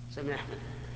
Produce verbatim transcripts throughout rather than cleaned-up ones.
سمع أحمد.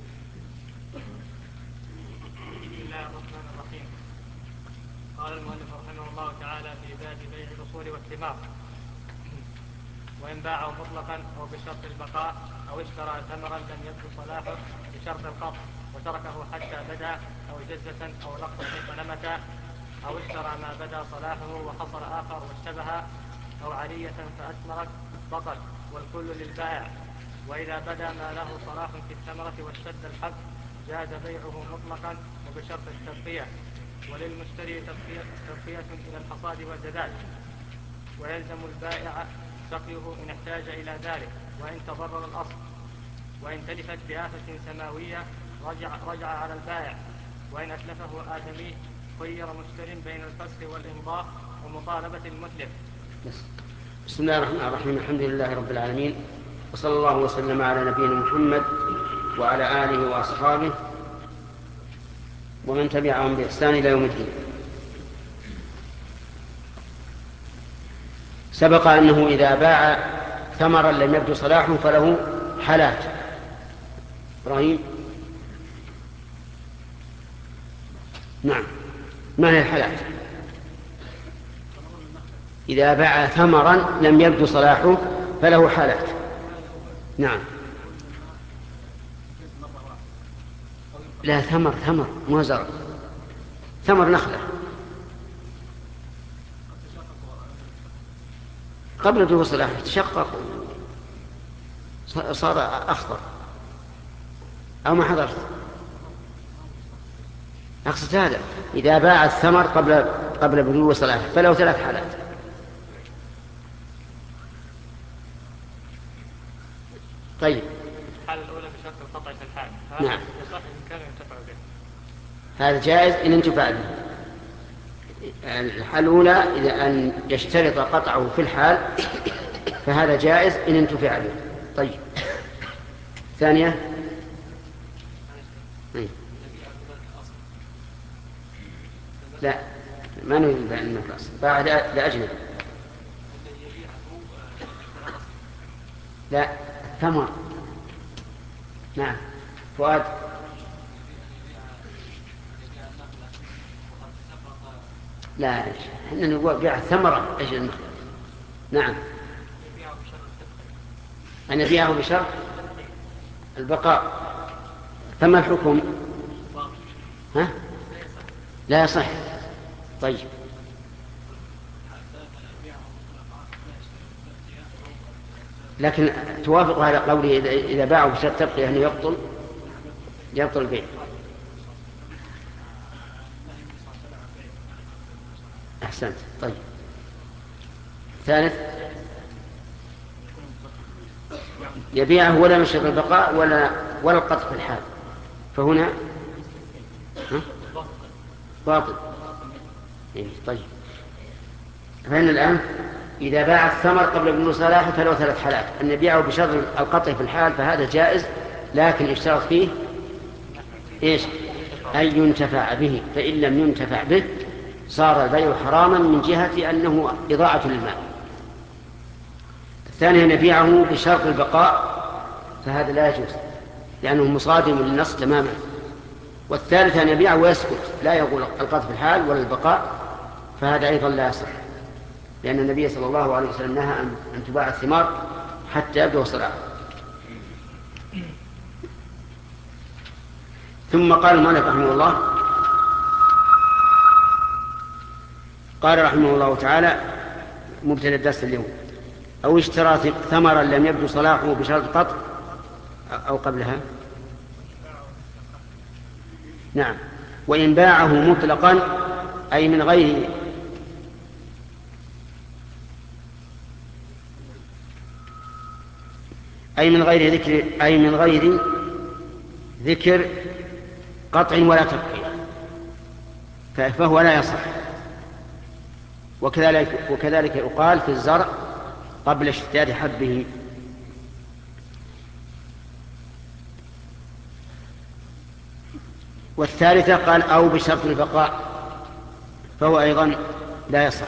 بسم الله الرحمن الرحيم. قال المؤلف رحمه الله تعالى في باب بيع الأصول والثمار: وإن باعه مطلقا أو بشرط البقاء أو اشترى ثمرا لم يبدو صلاحه بشرط القطع وتركه حتى بدا أو جزة أو لقطة فنمت أو اشترى ما بدا صلاحه وحصل آخر واشتبه أو عالية فأثمرت بطل والكل للبائع. وإذا بدا ما له صلاح في الثمرة واشتد الحب جاز بيعه مطلقا وبشرط التبقية، وللمشتري تبقية إلى الحصاد والجداد، ويلزم البائع سقيه إن احتاج إلى ذلك وإن تضرر الأصل. وإن تلفت بآفة سماوية رجع, رجع على البائع، وإن أتلفه آدمي خير مشتر بين الفسخ والإمضاء ومطالبة المتلف. بسم الله الرحمن الرحيم. الحمد لله رب العالمين، وصلى الله وسلم على نبينا محمد وعلى آله وأصحابه ومن تبعهم بإحسان إلى يوم الدين. سبق أنه إذا باع ثمرا لم يبدو صلاحه فله حالات. إبراهيم. نعم، ما هي الحالات؟ إذا باع ثمرا لم يبدو صلاحه فله حالات. نعم. لا، ثمر ثمر مو زرع، ثمر نخلة قبل بدو صلاحه تشقق صار أخضر أو ما حضرت. أقصد هذا إذا باع الثمر قبل قبل بدو صلاحه فله ثلاث حالات. طيب، الحالة الأولى بشرط القطع في الحال. نعم، يصح إن كان ينتفع به. هذا جائز إن انتفع به. الحالة الأولى إذا أن يشترط قطعه في الحال فهذا جائز إن انتفع به. طيب، ثانية. لا، ما نريد بيع النفس، باع لأجنبي. لا، ثمر. نعم، فؤاد. لا، احنا نقول بيع الثمرة ايش النخلة. نعم، أن يبيعه بشرط البقاء. ثم الحكم ها؟ لا يصح. طيب، لكن توافق على قوله إذا باعوا بشرط تبقية أنه يبطل يبطل البيع. أحسنت. طيب، ثالث، يبيعه ولا يشترط البقاء ولا ولا القطع في الحال فهنا ها؟ باطل. طيب، فإن الآن إذا باع الثمر قبل بلوغ صلاحه فله ثلاث حالات: أن يبيعه بشرط القطع في الحال فهذا جائز، لكن اشترط فيه إيش؟ أن ينتفع به، فإن لم ينتفع به صار البيع حراما من جهة أنه إضاعة للمال. الثاني أن يبيعه بشرط البقاء فهذا لا يجوز لأنه مصادم للنص تماما. والثالث أن يبيعه ويسكت لا يقول القطع في الحال ولا البقاء فهذا أيضا لا يصح، لأن النبي صلى الله عليه وسلم نهى أن تباع الثمار حتى يبدو صلاحه. ثم قال المؤلف رحمه الله قال رحمه الله تعالى مبتدأ الدرس اليوم: أو اشترى ثمرا لم يبدو صلاحه بشرط قطع أو قبلها. نعم، وإن باعه مطلقا أي من غير أي من غير ذكر أي من غير ذكر قطع ولا تبقية فهو لا يصح. وكذلك وكذلك يقال في الزرع قبل اشتداد حبه. والثالثة قال أو بشرط البقاء فهو أيضا لا يصح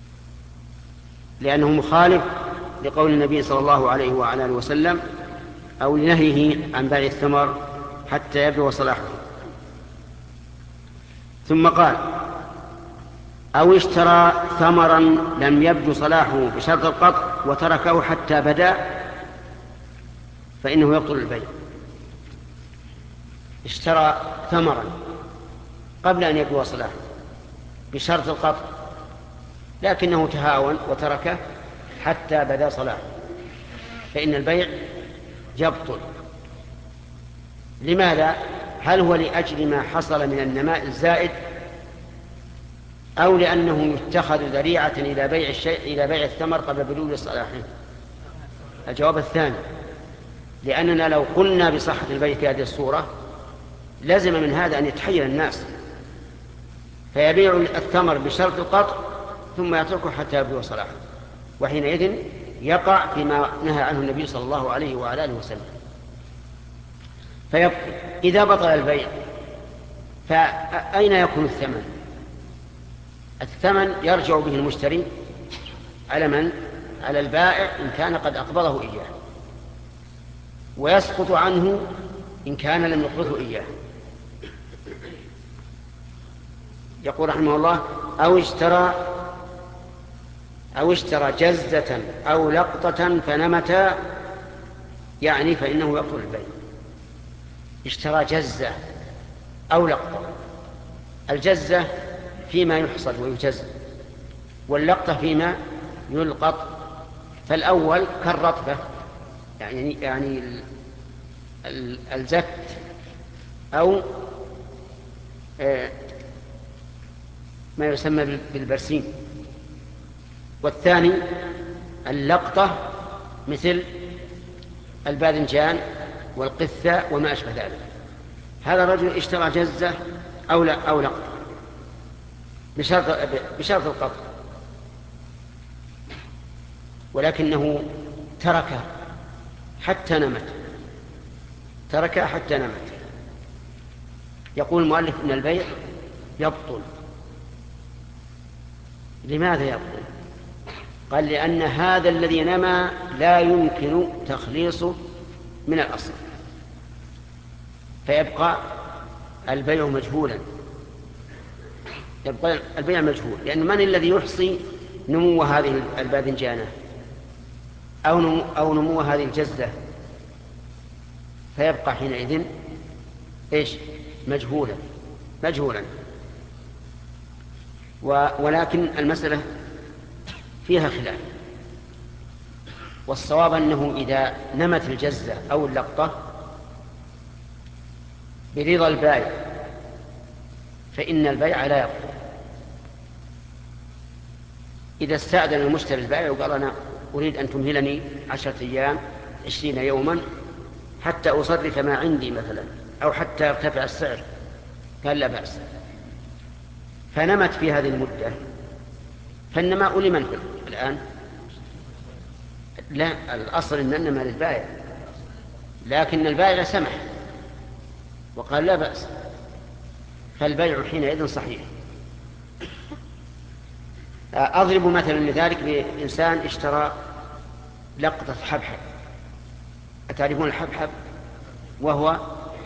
لأنه مخالف لقول النبي صلى الله عليه وعلى آله وسلم: أو لنهيه عن بيع الثمر حتى يبلغ صلاحه. ثم قال: أو اشترى ثمرا لم يبدو صلاحه بشرط القطع وتركه حتى بدا، فإنه يبطل البيع. اشترى ثمرا قبل أن يبدو صلاحه بشرط القطع، لكنه تهاون وتركه حتى بدا صلاحه، فإن البيع يبطل. لماذا؟ هل هو لأجل ما حصل من النماء الزائد، أو لأنه يتخذ ذريعة إلى بيع الشيء إلى بيع الثمر قبل بلوغ صلاحه؟ الجواب الثاني، لأننا لو قلنا بصحة البيع في هذه الصورة لازم من هذا أن يتحير الناس، فيبيع الثمر بشرط القطع ثم يتركه حتى يبلغ صلاحه، وحينئذ يقع فيما نهى عنه النبي صلى الله عليه وعلى آله وسلم فيبطل. إذا بطل البيع فأين يكون الثمن؟ الثمن يرجع به المشتري على من؟ على البائع إن كان قد أقبضه إياه، ويسقط عنه إن كان لم يقبضه إياه. يقول رحمه الله: أو اشترى أو اشترى جزة أو لقطة فنمتا، يعني فإنه يبطل البيع. اشترى جزة أو لقطة. الجزة فيما يحصد ويجز، واللقطة فيما يلقط. فالأول كالرطبة، يعني يعني الزت أو ما يسمى بالبرسيم. والثاني اللقطة مثل الباذنجان والقثة وما أشبه ذلك. هذا الرجل اشترى جزة أو لا أو لقطة بشرط بشرط القطع، ولكنه ترك حتى نمت ترك حتى نمت. يقول المؤلف إن البيع يبطل. لماذا يبطل؟ قال: لأن هذا الذي نمى لا يمكن تخليصه من الأصل، فيبقى البيع مجهولا. يبقى البيع مجهول، لأن من الذي يحصي نمو هذه الباذنجانة أو نمو, أو نمو هذه الجزة؟ فيبقى حينئذ إيش؟ مجهولا مجهولا. ولكن المسألة فيها خلاف، والصواب أنه إذا نمت الجزة أو اللقطة برضا البائع فإن البيع لا يبطل. إذا استأذن المشتري البائع وقال: أنا أريد أن تمهلني عشرة أيام عشرين يوما حتى أصرف ما عندي مثلا، أو حتى يرتفع السعر، قال: لا بأس. فنمت في هذه المدة، فالنماء لمن الآن؟ لا، الأصل أن النماء للبائع، لكن البائع سمح وقال: لا بأس، فالبيع حينئذ صحيح. أضرب مثلا لذلك بإنسان اشترى لقطة حبحب. أتعرفون الحبحب؟ وهو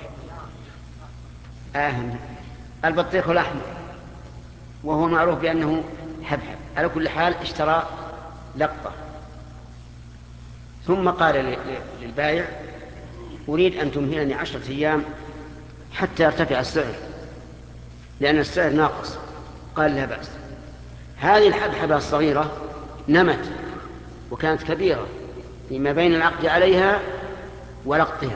آهن البطيخ الأحمر، وهو معروف بأنه حبحب. على كل حال اشترى لقطة، ثم قال للبائع: أريد أن تمهلني عشرة أيام حتى يرتفع السعر، لأن السعر ناقص. قال: لا بأس. هذه الحبحبة الصغيرة نمت وكانت كبيرة فيما بين العقد عليها ولقطها.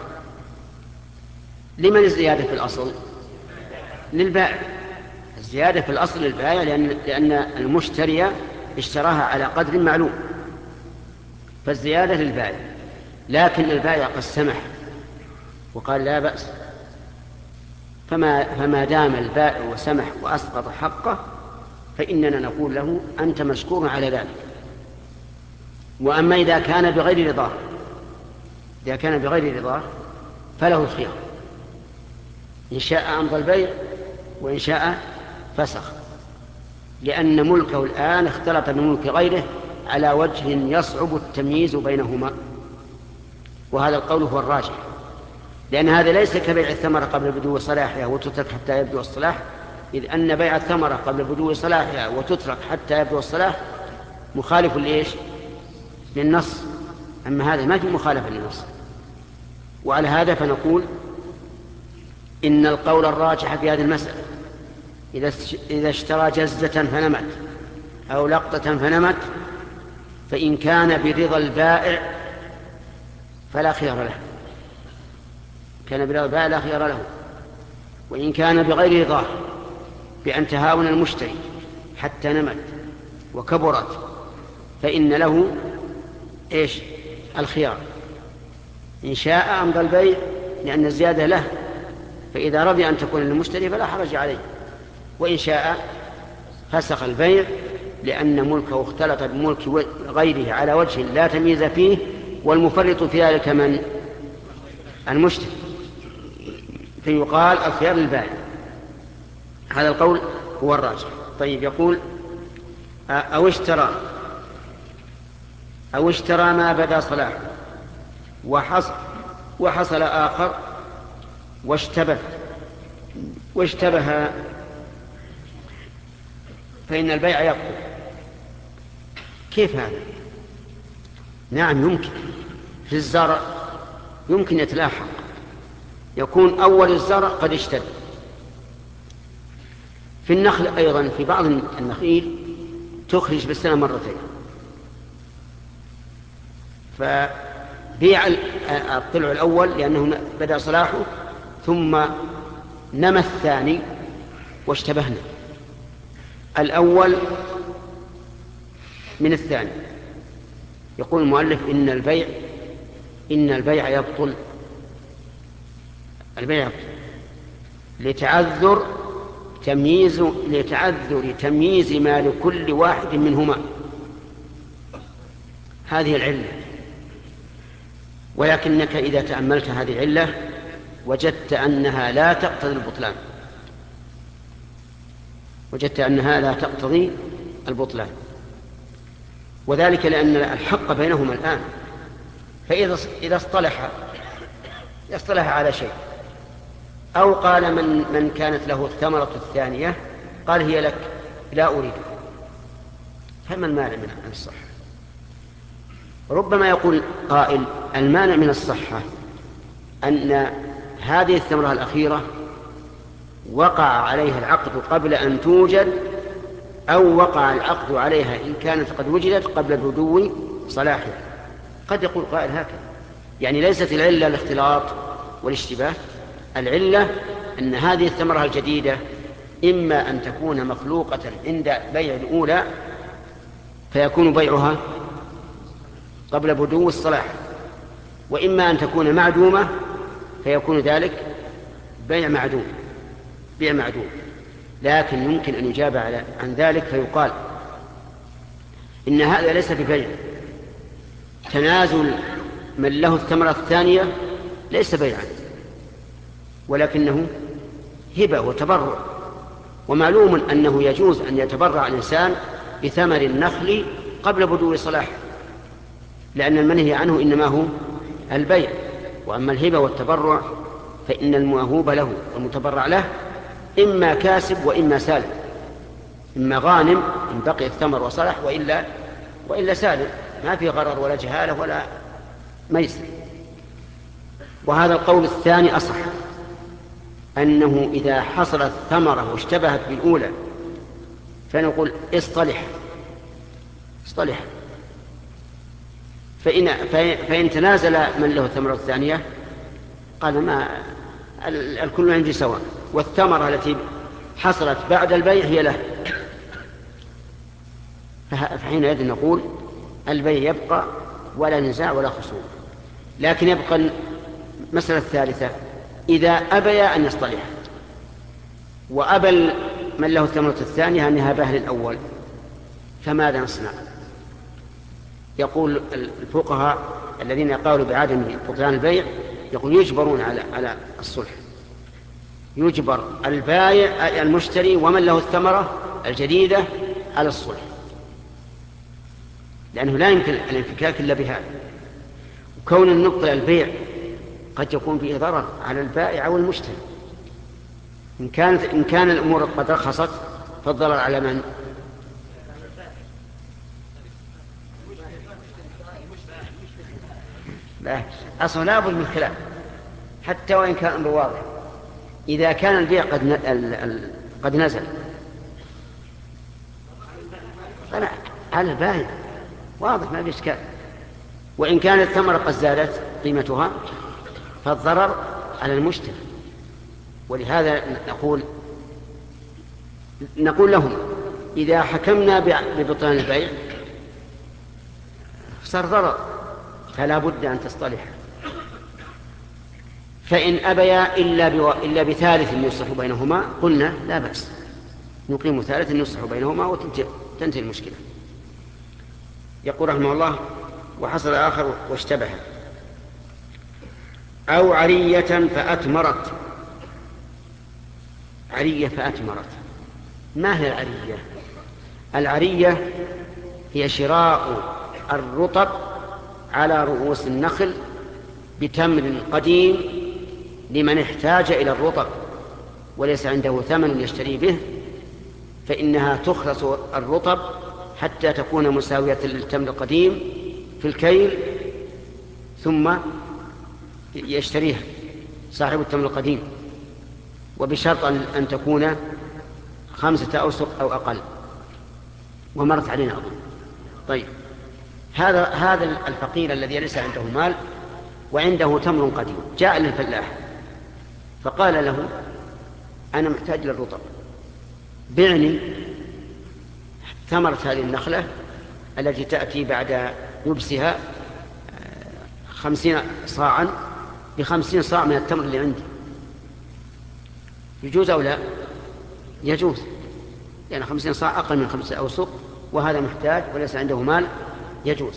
لمن الزيادة في الأصل؟ للبائع. الزيادة في الأصل للبائع، لأن, لأن المشتري اشتراها على قدر معلوم، فالزيادة للبائع. لكن البائع قد سمح وقال: لا بأس، فما, فما دام البائع وسمح وأسقط حقه فإننا نقول له: أنت مشكور على ذلك. وأما إذا كان بغير رضاه إذا كان بغير رضاه فله الخيار، إن شاء أمضى البيع وإن شاء فسخ، لأن ملكه الآن اختلط بملك غيره على وجه يصعب التمييز بينهما. وهذا القول هو الراجح، لأن هذا ليس كبيع الثمرة قبل بدو صلاحها وتترك حتى يبدو الصلاح، إذ أن بيع الثمرة قبل بدو صلاحها وتترك حتى يبدو الصلاح مخالف لإيش؟ للنص، أما هذا ما في مخالفة للنص. وعلى هذا فنقول إن القول الراجح في هذه المسألة إذا اشترى جزة فنمت أو لقطة فنمت، فإن كان برضا البائع فلا خيار له، كان برضا البائع لا خيار له. وإن كان بغير رضاه بأن تهاون المشتري حتى نمت وكبرت، فإن له إيش؟ الخيار، إن شاء أمضى البيع لأن الزيادة له، فإذا رضي أن تكون للمشتري فلا حرج عليه، وإن شاء فسخ البيع لأن ملكه اختلط بملك غيره على وجه لا تمييز فيه، والمفرط في ذلك من؟ المشتري، فيقال الخيار للبائع. هذا القول هو الراجح. طيب، يقول أو اشترى أو اشترى ما بدا صلاحه وحصل, وحصل آخر واشتبه واشتبه فإن البيع يبطل. كيف هذا؟ نعم يمكن، في الزرع يمكن يتلاحق، يكون أول الزرع قد اشتد. في النخل أيضا، في بعض النخيل تخرج بالسنة مرتين، فبيع الطلع الأول لأنه بدأ صلاحه، ثم نمى الثاني واشتبهنا، الأول من الثاني. يقول المؤلف إن البيع إن البيع يبطل، البيع يبطل لتعذر تمييز لتعذر تمييز ما لكل واحد منهما، هذه العلة. ولكنك إذا تأملت هذه العلة وجدت أنها لا تقتضي البطلان، وجدت أنها لا تقتضي البطلان وذلك لأن الحق بينهما الآن. فإذا إذا اصطلح اصطلح على شيء، أو قال من من كانت له الثمرة الثانية قال هي لك لا أريدها، فما المانع من الصحة؟ ربما يقول قائل المانع من الصحة أن هذه الثمرة الأخيرة وقع عليها العقد قبل أن توجد، أو وقع العقد عليها إن كانت قد وجدت قبل بدو صلاحها. قد يقول قائل هكذا، يعني ليست العلة الاختلاط والاشتباه، العلة أن هذه الثمرة الجديدة إما أن تكون مخلوقة عند بيع الأولى فيكون بيعها قبل بدو الصلاح، وإما أن تكون معدومة فيكون ذلك بيع معدوم بيع معدوم لكن يمكن أن يجاب عن ذلك فيقال إن هذا ليس ببيع، تنازل من له الثمرة الثانية ليس بيعا، ولكنه هبة وتبرع. ومعلوم أنه يجوز أن يتبرع الإنسان بثمر النخل قبل بدو صلاح، لأن المنهي عنه إنما هو البيع. وأما الهبة والتبرع فإن الموهوب له والمتبرع له إما كاسب وإما سالم، إما غانم إن بقي الثمر وصلح، وإلا, وإلا سالم، ما في غرر ولا جهالة ولا ميسر. وهذا القول الثاني أصح، أنه إذا حصلت ثمرة واشتبهت بالأولى فنقول اصطلح اصطلح فإن, فإن تنازل من له الثمرة الثانية قال ما الكل عندي سواء، والثمرة التي حصلت بعد البيع هي له، فحينئذ نقول البيع يبقى ولا نزاع ولا خصوم. لكن يبقى المسألة الثالثة، إذا أبي أن يصطلح وأبى من له الثمرة الثانية أن يهبها للأول فماذا نصنع؟ يقول الفقهاء الذين قالوا بعدم بطلان البيع يقول يجبرون على على الصلح، يجبر البائع المشتري ومن له الثمرة الجديدة على الصلح، لأنه لا يمكن الانفكاك إلا بهذا. كون النبطل البيع قد يكون فيه ضرر على البائع أو المشتري. إن كانت إن كان الأمور قد رخصت فالضرر على من؟ لا، أصلا لا بد من خلاف حتى وإن كان الأمر واضح. إذا كان البيع قد ن... ال... ال... قد نزل فلا على البائع واضح ما في إشكال. وإن كانت الثمرة قد زادت قيمتها فالضرر على المشتري. ولهذا نقول نقول لهم إذا حكمنا ببطلان البيع صار ضرر فلا بد أن تصطلح. فإن أبيا إلا, بو... إلا بثالث يصلح بينهما قلنا لا بأس، نقيم ثالث يصلح بينهما وتنتهي المشكلة. يقول رحمه الله: وحصل آخر واشتبه: أو عرية فأتمرت. عرية فأتمرت، ما هي العرية؟ العرية هي شراء الرطب على رؤوس النخل بتمر قديم لمن احتاج إلى الرطب وليس عنده ثمن يشتري به، فإنها تخلص الرطب حتى تكون مساوية للتمر القديم في الكيل، ثم يشتريها صاحب التمر القديم، وبشرط أن تكون خمسة أوسق أو أقل، ومرت علينا أظن. طيب، هذا هذا الفقير الذي ليس عنده مال وعنده تمر قديم جاء للفلاح فقال له: أنا محتاج للرطب، بعني ثمرة هذه النخلة التي تأتي بعد يبسها خمسين صاعا بخمسين صاع من التمر اللي عندي. يجوز أو لا؟ يجوز، لأن يعني خمسين صاع أقل من خمسة أوسق، وهذا محتاج وليس عنده مال، يجوز.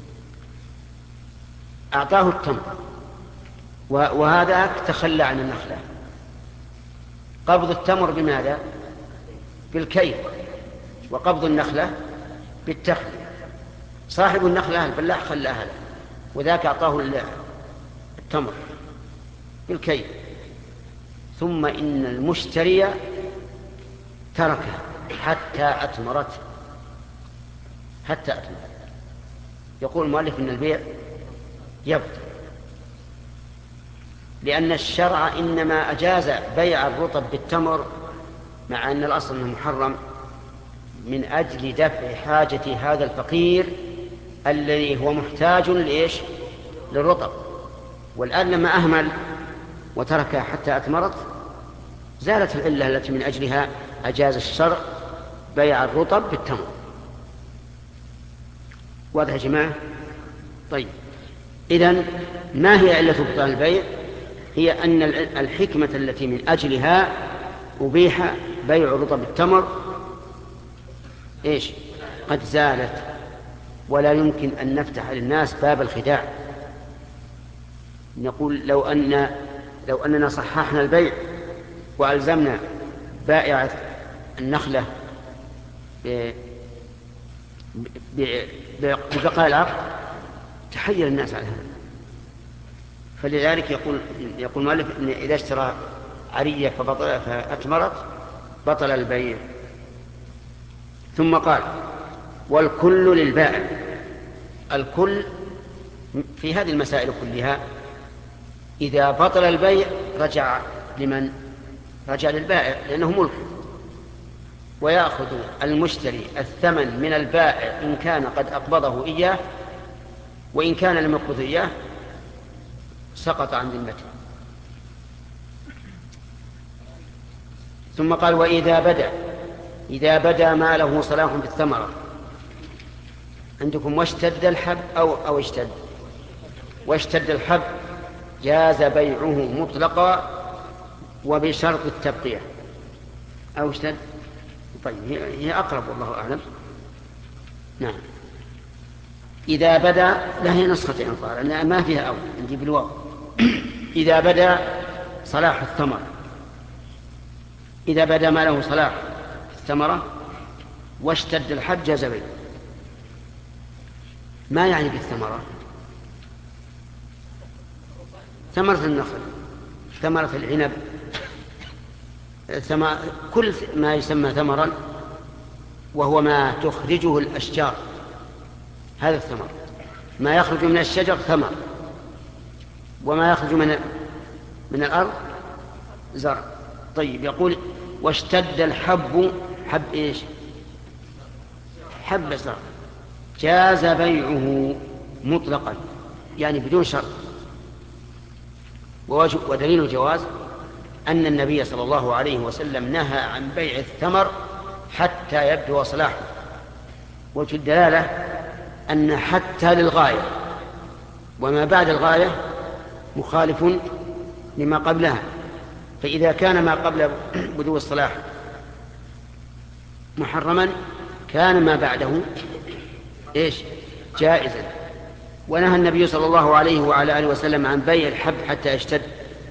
أعطاه التمر وهذا تخلى عن النخلة. قبض التمر بماذا؟ بالكيل، وقبض النخلة بالتخلي. صاحب النخلة الفلاح خلاها له، وذاك أعطاه التمر بالكيل، ثم إن المشتري تركه حتى أتمرت حتى أتمرت. يقول المؤلف إن البيع يبطل، لأن الشرع إنما أجاز بيع الرطب بالتمر مع أن الأصل أنه محرم من أجل دفع حاجة هذا الفقير الذي هو محتاج لإيش؟ للرطب. والآن لما أهمل وتركها حتى أتمرت زالت العلة التي من أجلها أجاز الشرع بيع الرطب بالتمر. واضح يا جماعة؟ طيب، إذن ما هي علة بطلان البيع؟ هي أن الحكمة التي من أجلها أبيح بيع الرطب بالتمر إيش؟ قد زالت، ولا يمكن أن نفتح للناس باب الخداع. نقول لو أن لو أننا صححنا البيع وألزمنا بائع النخلة ببقاء العقد تحير الناس على هذا. فلذلك يقول يقول المؤلف إن إذا اشترى عرية فبطل فأتمرت بطل البيع. ثم قال: والكل للبائع. الكل في هذه المسائل كلها إذا بطل البيع رجع لمن؟ رجع للبائع، لأنه ملك، ويأخذ المشتري الثمن من البائع إن كان قد أقبضه إياه، وإن كان لم يقبضه إياه سقط عن ذمته. ثم قال: وإذا بدا إذا بدا ما له صلاح بالثمرة. عندكم واشتد الحب أو أو اشتد واشتد الحب جاز بيعه مطلقا وبشرط التبقية. أو اشتد، طيب هي أقرب والله أعلم. نعم، إذا بدا لها نسختين الظاهر أنها ما فيها أول، نجيب الواو. إذا بدا صلاح الثمر، إذا بدا ما له صلاح الثمرة واشتد الحب جاز بيعه. ما يعني بالثمرة؟ ثمرة النخل، ثمرة العنب، كل ما يسمى ثمرا وهو ما تخرجه الأشجار، هذا الثمر. ما يخرج من الشجر ثمر، وما يخرج من من الأرض زرع. طيب، يقول واشتد الحب، حب إيش؟ حب زرع، جاز بيعه مطلقا، يعني بدون شرط. ودليل الجواز أن النبي صلى الله عليه وسلم نهى عن بيع الثمر حتى يبدو صلاحه. وجه الدلالة أن حتى للغاية، وما بعد الغاية مخالف لما قبلها. فإذا كان ما قبل بدو الصلاح محرما، كان ما بعده إيش؟ جائزا. ونهى النبي صلى الله عليه وعلى آله وسلم عن بيع الحب حتى يشتد.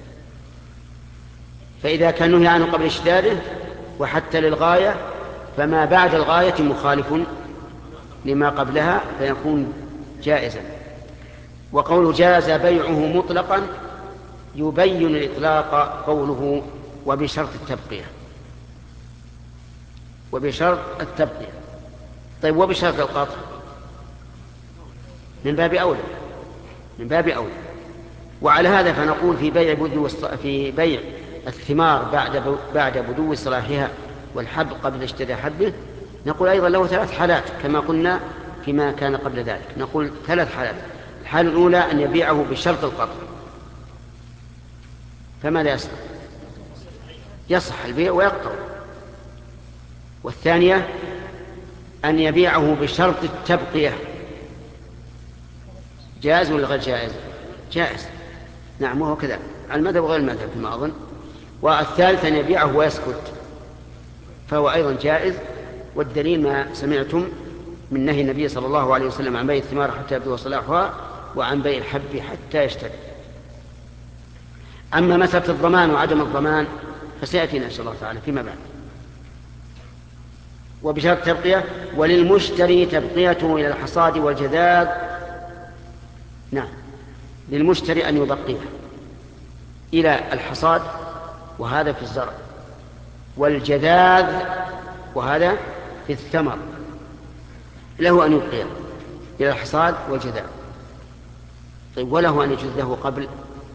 فإذا كان نهي عنه قبل اشتداده وحتى للغاية، فما بعد الغاية مخالف لما قبلها فيكون جائزا. وقول جاز بيعه مطلقا يبين الإطلاق قوله وبشرط التبقية، وبشرط التبقية. طيب، وبشرط القطع من باب أولى، من باب أولى. وعلى هذا فنقول في بيع بدو في بيع الثمار بعد بعد بدو صلاحها والحب قبل اشتدى حبه، نقول أيضا له ثلاث حالات كما قلنا فيما كان قبل ذلك. نقول ثلاث حالات. الحالة الأولى أن يبيعه بشرط القطع، فماذا يصح؟ يصح البيع ويقطع. والثانية أن يبيعه بشرط التبقية، جائز ولا غير جائز؟ جائز، نعم، وهو كذا على المذهب وغير المذهب كما أظن. والثالث أن يبيعه ويسكت، فهو أيضا جائز. والدليل ما سمعتم من نهي النبي صلى الله عليه وسلم عن بيع الثمار حتى يبدو صلاحها، وعن بيع الحب حتى يشتد. أما مسألة الضمان وعدم الضمان فسيأتينا إن شاء الله تعالى فيما بعد. وبشرط تبقية، وللمشتري تبقيته إلى الحصاد والجذاذ. نعم، للمشتري أن يبقيه إلى الحصاد، وهذا في الزرع، والجذاذ وهذا في الثمر، له أن يبقيه إلى الحصاد والجذاذ. طيب، وله أن يجذه قبل؟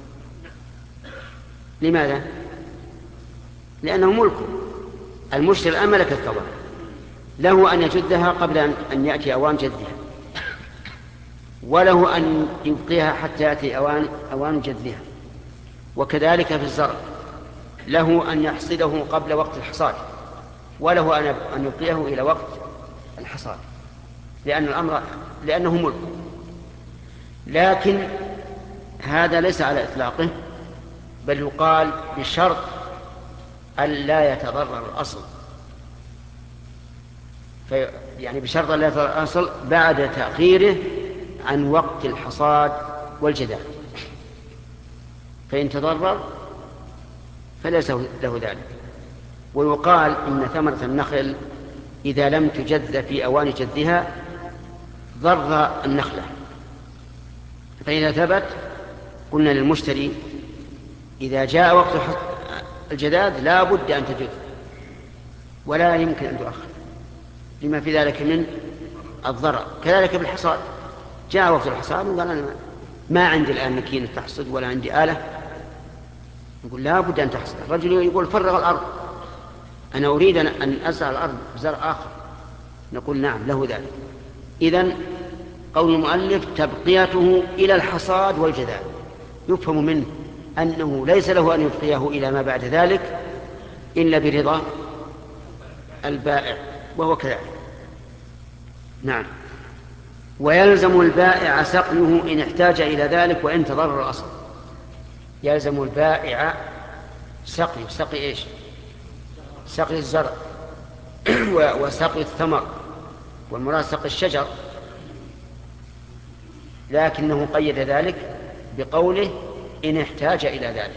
لماذا؟ لأنه ملكه، المشتري الآن ملك الثمر، له أن يجذها قبل أن يأتي أوان جذها، وله أن يبقيها حتى يأتي أوان, أوان جذها. وكذلك في الزرع، له أن يحصده قبل وقت الحصاد، وله أن يبقيه إلى وقت الحصاد، لأن الأمر لأنه ملك. لكن هذا ليس على إطلاقه، بل يقال بشرط أن لا يتضرر الأصل، في يعني بشرط أن لا يتضرر الأصل بعد تأخيره عن وقت الحصاد والجذاذ. فإن تضرر فليس له ذلك. ويقال إن ثمرة النخل إذا لم تجذ في أوان جذها ضر النخلة، فإذا ثبت قلنا للمشتري إذا جاء وقت الجذاذ لا بد أن تجذ ولا يمكن أن تؤخر لما في ذلك من الضرر. كذلك بالحصاد، جاء وقت الحصاد وقال أنا ما عندي الآن مكينة تحصد ولا عندي آلة، نقول لا بد أن تحصد. الرجل يقول فرغ الأرض، أنا أريد أن أزرع الأرض بزرع آخر، نقول نعم له ذلك. إذن قول المؤلف تبقيته إلى الحصاد والجذاذ، يفهم منه أنه ليس له أن يبقيه إلى ما بعد ذلك إلا برضا البائع، وهو كذلك. نعم. ويلزم البائع سقيه إن احتاج إلى ذلك وإن تضرر الأصل. يلزم البائع سقي، سقي إيش؟ سقي الزرع وسقي الثمر، والمراد سقي الشجر، لكنه قيد ذلك بقوله إن احتاج إلى ذلك،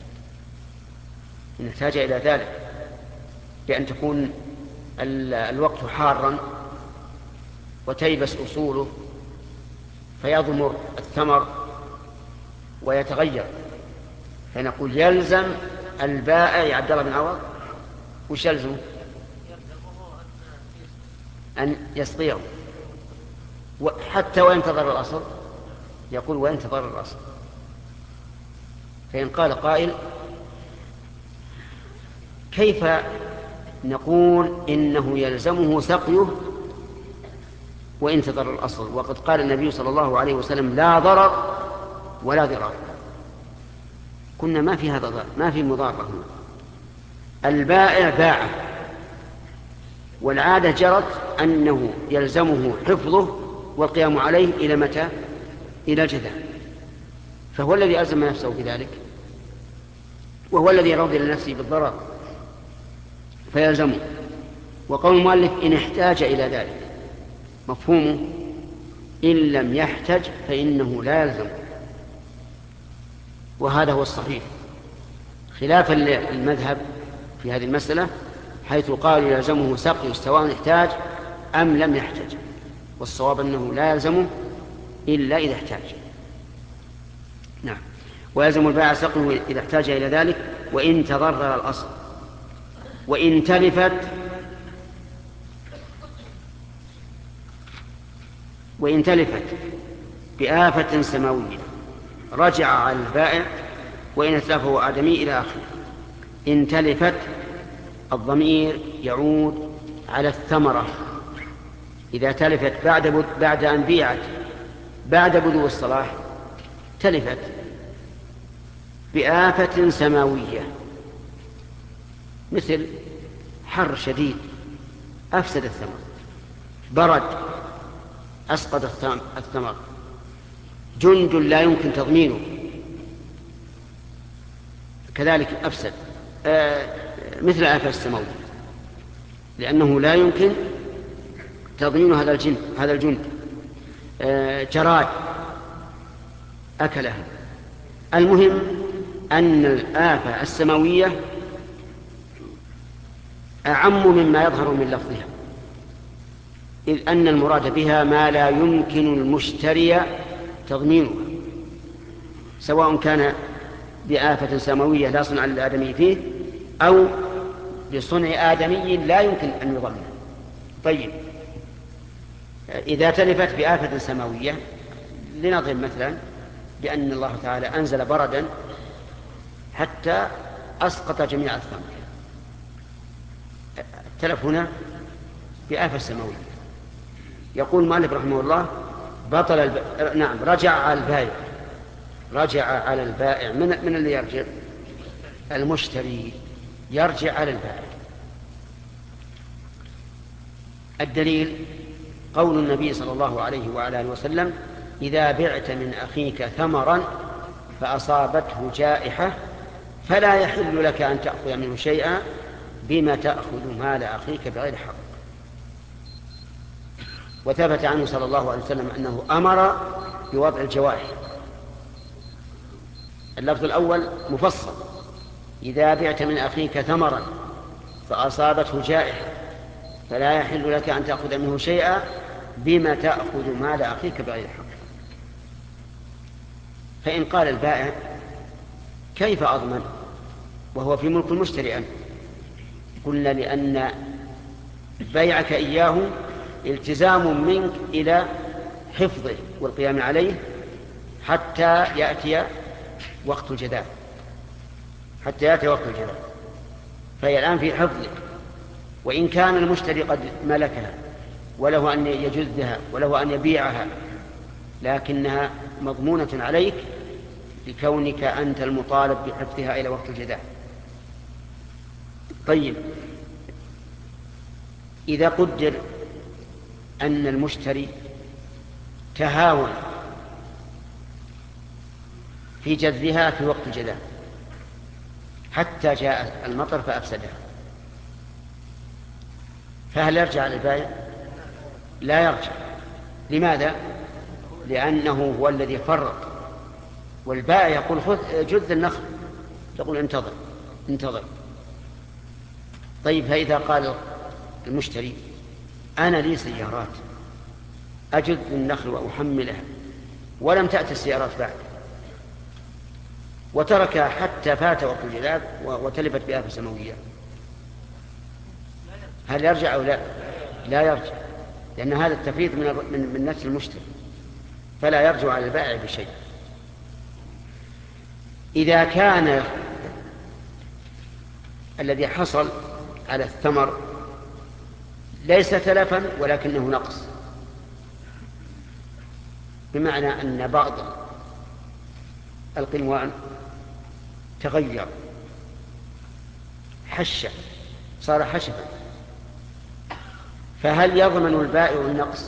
إن احتاج إلى ذلك، بأن تكون الوقت حارا وتيبس أصوله فيضمر الثمر ويتغير فنقول يلزم البائع يا عبد الله بن عوض وش يلزمه؟ أن يسقيه حتى وينتظر الأصل. يقول وينتظر الأصل. فإن قال قائل كيف نقول إنه يلزمه سقيه وانتظر الأصل وقد قال النبي صلى الله عليه وسلم لا ضرر ولا ضرار؟ كنا ما في هذا ضرر، ما في مضارة هنا. البائع باع والعادة جرت أنه يلزمه حفظه والقيام عليه إلى متى؟ إلى الجزاء، فهو الذي ألزم نفسه بذلك وهو الذي رضي لنفسه بالضرر فيلزمه. وقول المؤلف إن احتاج إلى ذلك مفهومه إن لم يحتج فإنه لا يلزم، وهذا هو الصحيح خلافا للمذهب في هذه المسألة حيث قالوا يلزمه سقي سواء احتاج أم لم يحتج، والصواب أنه لا يلزمه إلا إذا احتاج. نعم. ويلزم البائع سقيه إذا احتاج إلى ذلك وإن تضرر الأصل. وإن تلفت وإن تلفت بآفة سماوية رجع على البائع وإن اتلفه آدمي إلى آخره. إن تلفت الضمير يعود على الثمرة، إذا تلفت بعد بعد أن بيعت بعد بدو الصلاح تلفت بآفة سماوية مثل حر شديد أفسد الثمر، برد أسقط الثمر، جند لا يمكن تضمينه كذلك أفسد آه مثل آفة السماوية لأنه لا يمكن تضمين هذا الجند هذا الجند آه جراد أكلها. المهم أن الآفة السماوية أعم مما يظهر من لفظها، إذ أن المراد بها ما لا يمكن المشتري تضمينه سواء كان بآفة سماوية لا صنع للآدمي فيه أو بصنع آدمي لا يمكن أن يضمنه. طيب إذا تلفت بآفة سماوية لنضرب مثلا بأن الله تعالى أنزل بردا حتى أسقط جميع الثمر، التلف هنا بآفة سماوية. يقول مالك رحمه الله بطل الب... نعم رجع على البائع رجع على البائع من, من اللي يرجع؟ المشتري يرجع على البائع. الدليل قول النبي صلى الله عليه وعلى آله وسلم إذا بعت من أخيك ثمرا فأصابته جائحة فلا يحل لك أن تأخذ منه شيئا بما تأخذ مال أخيك بغير حق. وثبت عنه صلى الله عليه وسلم أنه أمر بوضع الجوائح. اللفظ الأول مفصل إذا بعت من أخيك ثمرا فأصابته جائحة فلا يحل لك أن تأخذ منه شيئا بما تأخذ مال أخيك بغير حق. فإن قال البائع كيف أضمن وهو في ملك المشتري أنت؟ قلنا لأن بيعك إياه التزام منك إلى حفظه والقيام عليه حتى يأتي وقت الجداء حتى يأتي وقت الجداء فهي الآن في حفظك، وإن كان المشتري قد ملكها وله أن يجزها وله أن يبيعها لكنها مضمونة عليك لكونك أنت المطالب بحفظها إلى وقت الجداء. طيب إذا قدر أن المشتري تهاون في جذبها في وقت الجداء حتى جاء المطر فأفسدها، فهل يرجع للبائع؟ لا يرجع. لماذا؟ لأنه هو الذي فرط، والبائع يقول خذ جذ النخل، تقول انتظر انتظر. طيب فإذا قال المشتري أنا لي سيارات أجذ النخل وأحملها ولم تأتي السيارات بعد، وتركها حتى فات وقت الجلاب وتلفت بآفة سماوية، هل يرجع أو لا؟ لا يرجع، لأن هذا التفريط من من من نفس المشتري، فلا يرجع على البائع بشيء. إذا كان الذي حصل على الثمر ليس تلفا ولكنه نقص، بمعنى أن بعض القنوان تغير، حش، صار حشفا، فهل يضمن البائع النقص؟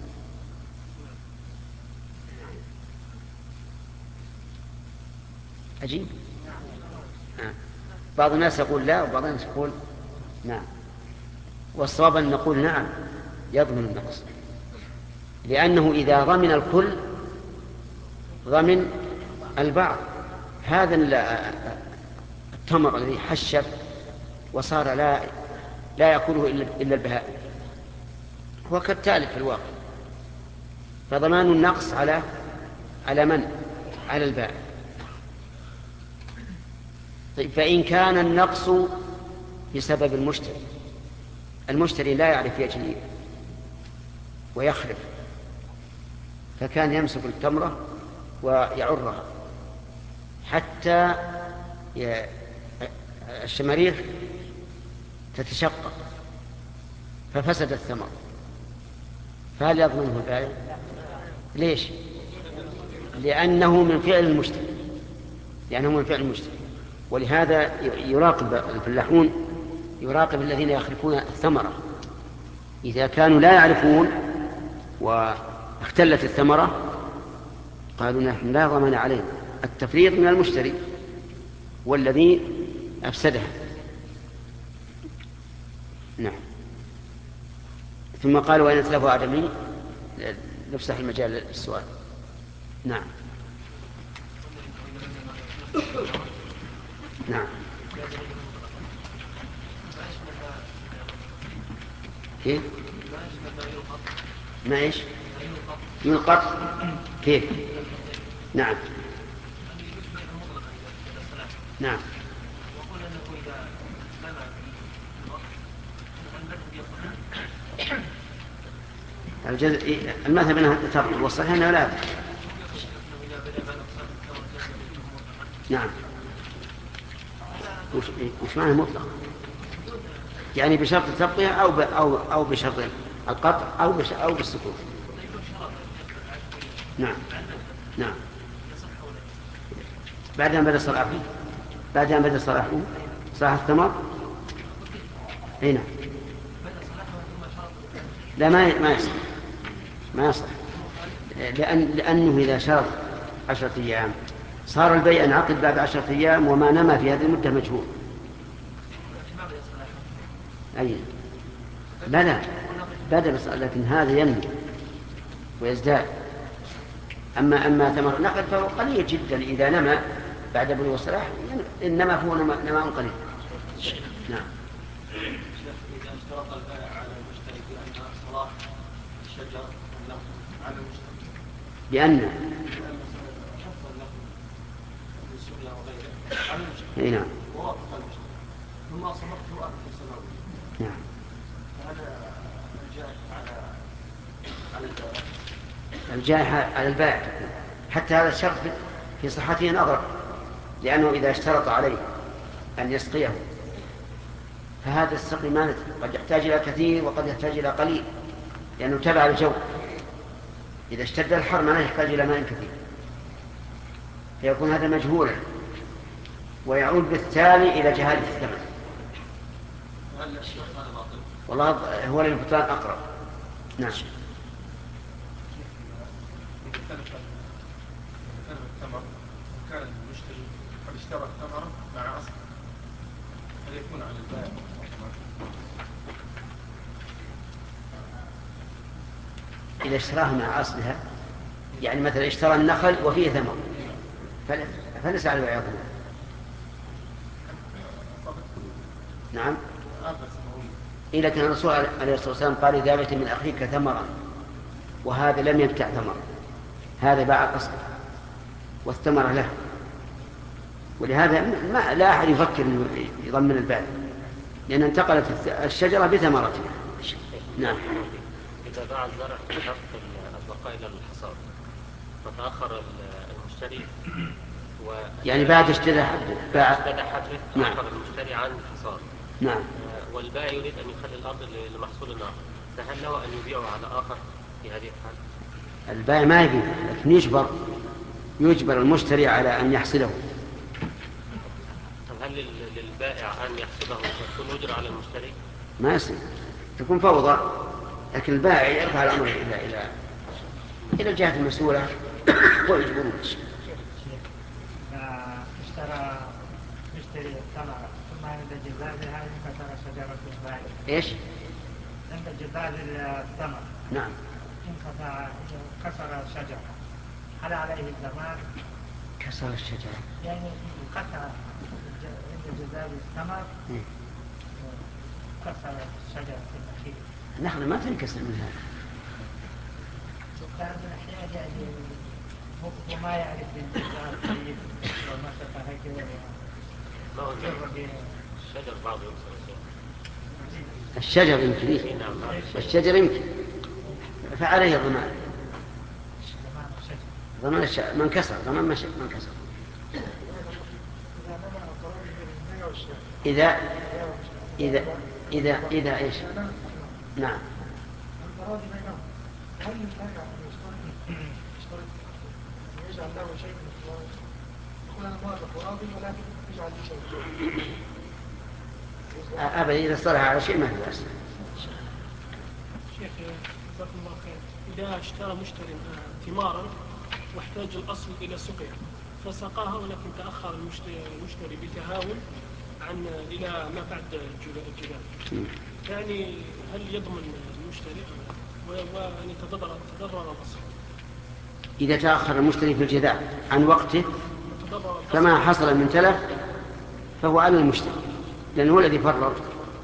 عجيب. آه. بعض الناس يقول لا وبعض الناس يقول نعم، والصواب أن نقول نعم يضمن النقص، لأنه إذا ضمن الكل ضمن البعض. هذا التمر الذي حشف وصار لا لا يأكله إلا البهائم هو كالتالف في الواقع، فضمان النقص على على من؟ على البائع. طيب، فإن كان النقص بسبب المشتري، المشتري لا يعرف يجني ويخرف، فكان يمسك التمرة ويعرها حتى الشماريخ تتشقق ففسد الثمر، فهل يضمنه البائع؟ ليش؟ لأنه من فعل المشتري، لأنه من فعل المشتري. ولهذا يراقب الفلاحون، يراقب الذين يخرفون الثمرة، إذا كانوا لا يعرفون واختلت الثمرة قالوا نحن لا ضمان علينا، التفريط من المشتري والذي أفسدها. نعم. ثم قالوا وإن اتلفوا آدمي، نفسح المجال للسؤال. نعم. نعم. كيف؟ ما إيش؟ يلقط كيف؟ نعم. نعم. الجزء المذهب انها ترك، والصحيح انه لا. نعم. وش وش معنى مطلق؟ يعني بشرط التبقية أو ب... أو أو بشرط القطع أو بش... أو بالسكوت. نعم. نعم. بعد أن بدأ صلاحه، بعد أن بدأ صلاحه صلاح الثمر. هنا لا، ما ما يصح، ما يصح، لأن لأنه إذا شرط عشرة أيام صار البيع انعقد بعد عشرة أيام، وما نما في هذه المدة مجهول. أي بلى بدأ بس، لكن هذا ينمو ويزداد. أما أما ثمر النقد فهو قليل جدا، إذا نما بعد بلوغ الصلاح إنما هو نماء قليل. نعم. إذا اشترط البائع على المشتري بأن صلاح الشجر النقد على المشتري بأن حفظ النقد من سبلة وغيره على المشتري. نعم. ووافق المشتري ثم صرفته أكثر سنوات. نعم. هذا الجائحة على على البائع. الجائحة على البائع، حتى هذا الشرط في صحته نظر، لأنه إذا اشترط عليه أن يسقيه فهذا السقي ما قد يحتاج إلى كثير وقد يحتاج إلى قليل، لأنه تبع الجو. إذا اشتد الحر ما يحتاج إلى ماء كثير، فيكون هذا مجهولا ويعود بالتالي إلى جهالة الثمن. هل الشيخ هذا باطل؟ والله هو للبطلان أقرب. نعم. الثمر وكان المشتري قد اشترى الثمر مع أصل، هل يكون على البائع؟ إذا اشتراها مع أصلها، يعني مثلا اشترى النخل وفيه ثمر فليس على البائع ثمر. نعم. إذا كان الرسول عليه الصلاة والسلام قال إذا بيت من أخيك ثمرا وهذا لم يبتع ثمر، هذا باع قصد والثمر له، ولهذا ما لا أحد يفكر أنه يضمن البائع، لأن انتقلت الشجرة بثمرتها. نعم. إذا باع الزرع بشرط البقاء إلى الحصاد فتأخر المشتري و... يعني بعد اشترى حده باع اشترى حده نعم. تأخر المشتري عن الحصاد. نعم. والبائع يريد أن يخلي الأرض لمحصول آخر، فهل له أن يبيعه على آخر في هذه الحال؟ البائع ما يبيع، لكن يجبر يجبر المشتري على أن يحصده. طب هل للبائع أن يحصده ويكون يجرى على المشتري؟ ما يصير، تكون فوضى، لكن البائع يرفع الأمر إلى إلى إلى الجهة المسؤولة ويجبرون. اشترى مشتري الثمرة ثم عند جبالها انكسر شجرة البائع. ايش؟ عند جبال الثمر. نعم. انقطع كسر الشجرة، هل عليه الضمان؟ كسر الشجرة. يعني انقطع عند جبال الثمر كسر الشجرة في الأخير. النخلة ما تنكسر منها. كان أحيانا يعني هو ما يعرف الإنسان طيب ومسك هكذا. ما هو الشجر بعض يكسر الشجر يمكن إيه؟ الشجر يمكن فعليه ضمان. ضمان الشجر من كسر، ضمان من كسر. إذا إذا إذا إذا إيش؟ نعم. يجعل له شيء من الفوائد يقول أنا موافق وراضي ولكن يجعل لي شيء. أبدا إذا اصطلح على شيء ما في بأس. شيخ جزاكم الله خير، إذا اشترى مشتري ثمارا واحتاج الأصل إلى سقيا فسقاها ولكن تأخر المشتري بتهاون عن إلى ما بعد الجبال، يعني هل يضمن المشتري وأن يتضرر تضرر الأصل؟ إذا تأخر المشتري في الجذاع عن وقته فما حصل من تلف فهو على المشتري لأنه هو الذي فرط.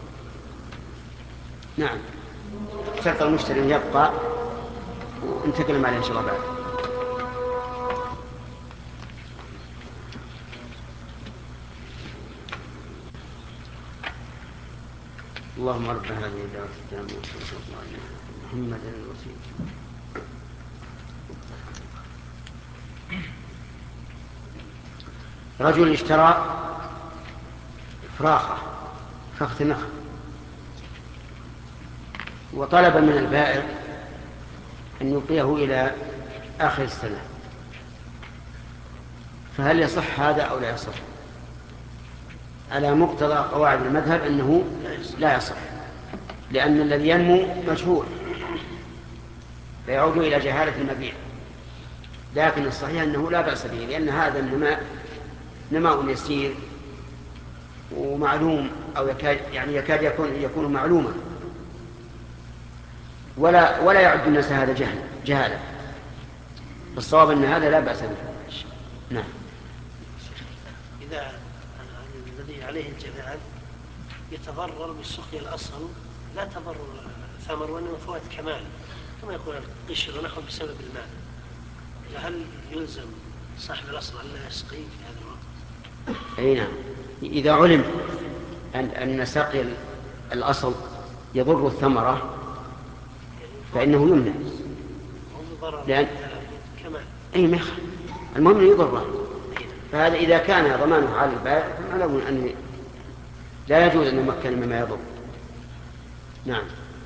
نعم. شرط المشتري أن يبقى ونتكلم عليه إن شاء الله بعد. اللهم رب هذه الدعوة التامة وصلى الله على محمد الوسيل. رجل اشترى فراخة فخذ نخل وطلب من البائع أن يبقيه إلى آخر السنة، فهل يصح هذا أو لا يصح؟ على مقتضى قواعد المذهب أنه لا يصح، لأن الذي ينمو مجهول فيعود إلى جهالة المبيع، لكن الصحيح أنه لا بأس به، لأن هذا النماء نماء يسير ومعلوم أو يكاد يعني يكاد يكون يكون معلوما، ولا ولا يعد الناس هذا جهل جهالة. الصواب أن هذا لا بأس به. نعم. إذا الذي عليه الجذال يتضرر بالسقيا الأصل لا تضرر ثمر وإنما فوات كمال كما يقول القشر ونحو بسبب الماء، هل يلزم صاحب الأصل أن لا يسقي في هذا الوقت؟ أي نعم. إذا علم أن أن سقي الأصل يضر الثمرة فإنه يمنع، لأن أي مخ المهم أن يضره. فهذا إذا كان ضمانه على البائع فمعلوم أن لا يجوز أن يمكن مما يضر. نعم.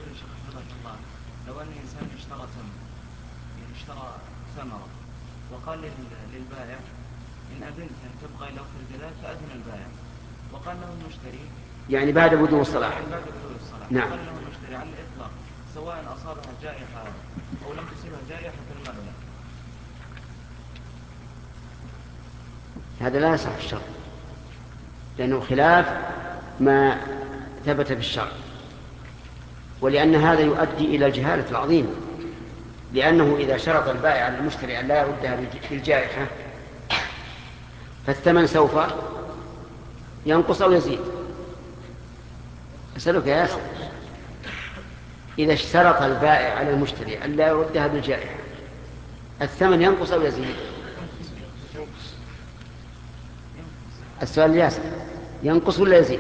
لو أن إنسان اشترى ثمر يعني اشترى ثمرة وقال للبائع إن أذنت أن تبقى إلى وقت الجلال فأذن البائع، وقال له المشتري يعني بعد بدو الصلاح. بعد بدو الصلاح. نعم. قال له المشتري على الإطلاق سواء أصابها جائحة أو لم تصيبها جائحة فالمال له. هذا لا يصح في الشرع لأنه خلاف ما ثبت في الشرع، ولأن هذا يؤدي إلى الجهالة العظيمة، لأنه إذا شرط البائع على المشتري أن لا يردها بالجائحة فالثمن سوف ينقص أو يزيد. أسألك يا ياسر، إذا اشترط البائع على المشتري أن لا يردها بالجائحة الثمن ينقص أو يزيد؟ السؤال ياسر ينقص ولا يزيد؟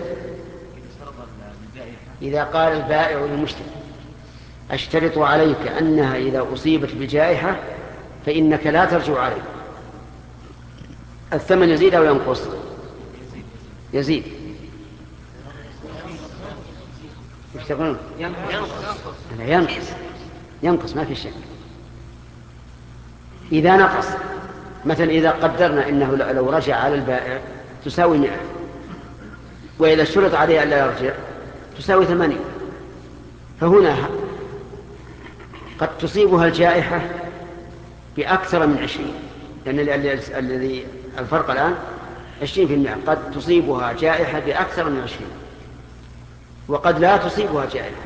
إذا قال البائع للمشتري أشترط عليك أنها إذا أصيبت بجائحة فإنك لا ترجع عليه، الثمن يزيد أو ينقص؟ يزيد. ايش تقولون؟ ينقص. ينقص ما في شك. إذا نقص مثلا إذا قدرنا إنه لو رجع على البائع تساوي مئة، وإذا شرط عليه ألا يرجع تساوي ثمانين، فهنا قد تصيبها الجائحة بأكثر من عشرين، لأن الذي الفرق الآن عشرين في المئة، قد تصيبها جائحة بأكثر من عشرين وقد لا تصيبها جائحة.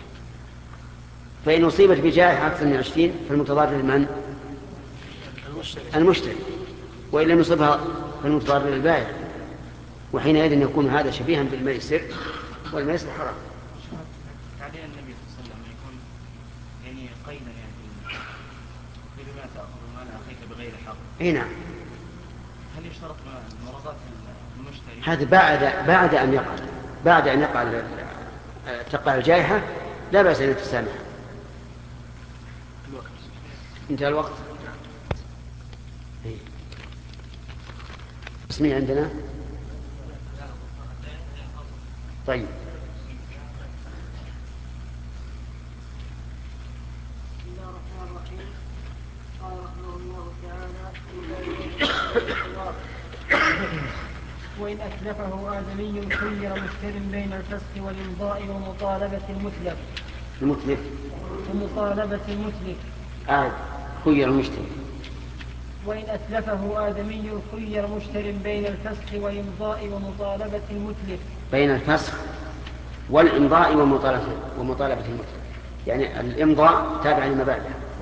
فإن أصيبت بجائحة أكثر من عشرين فالمتضرر من؟ المشتري، وإن لم يصبها فالمتضرر البائع، وحينئذ يكون هذا شبيها بالميسر، والميسر حرام. تعليل النبي صلى الله عليه وسلم يكون يعني قيدا يعني بما تأخذ مال أخيك بغير حق. أي نعم. هل يشترط مرضات المشتري؟ هذا بعد بعد أن يقع بعد أن يقع تقع الجائحة لا بأس أن تسامح. انتهى الوقت. اسمي عندنا. طيب بسم الله الرحمن الرحيم. قال رحمه الله تعالى: وإن أتلفه آدمي خير مشتر بين الفسخ والإمضاء ومطالبة المتلف المتلف ومطالبة المتلف آه خير المشتري. وإن أتلفه آدمي خير مشتر بين الفسخ والإمضاء ومطالبة المتلف بين الفسخ والإمضاء ومطالبة ومطالبة المتلف، يعني الإمضاء تابع للمبادئ.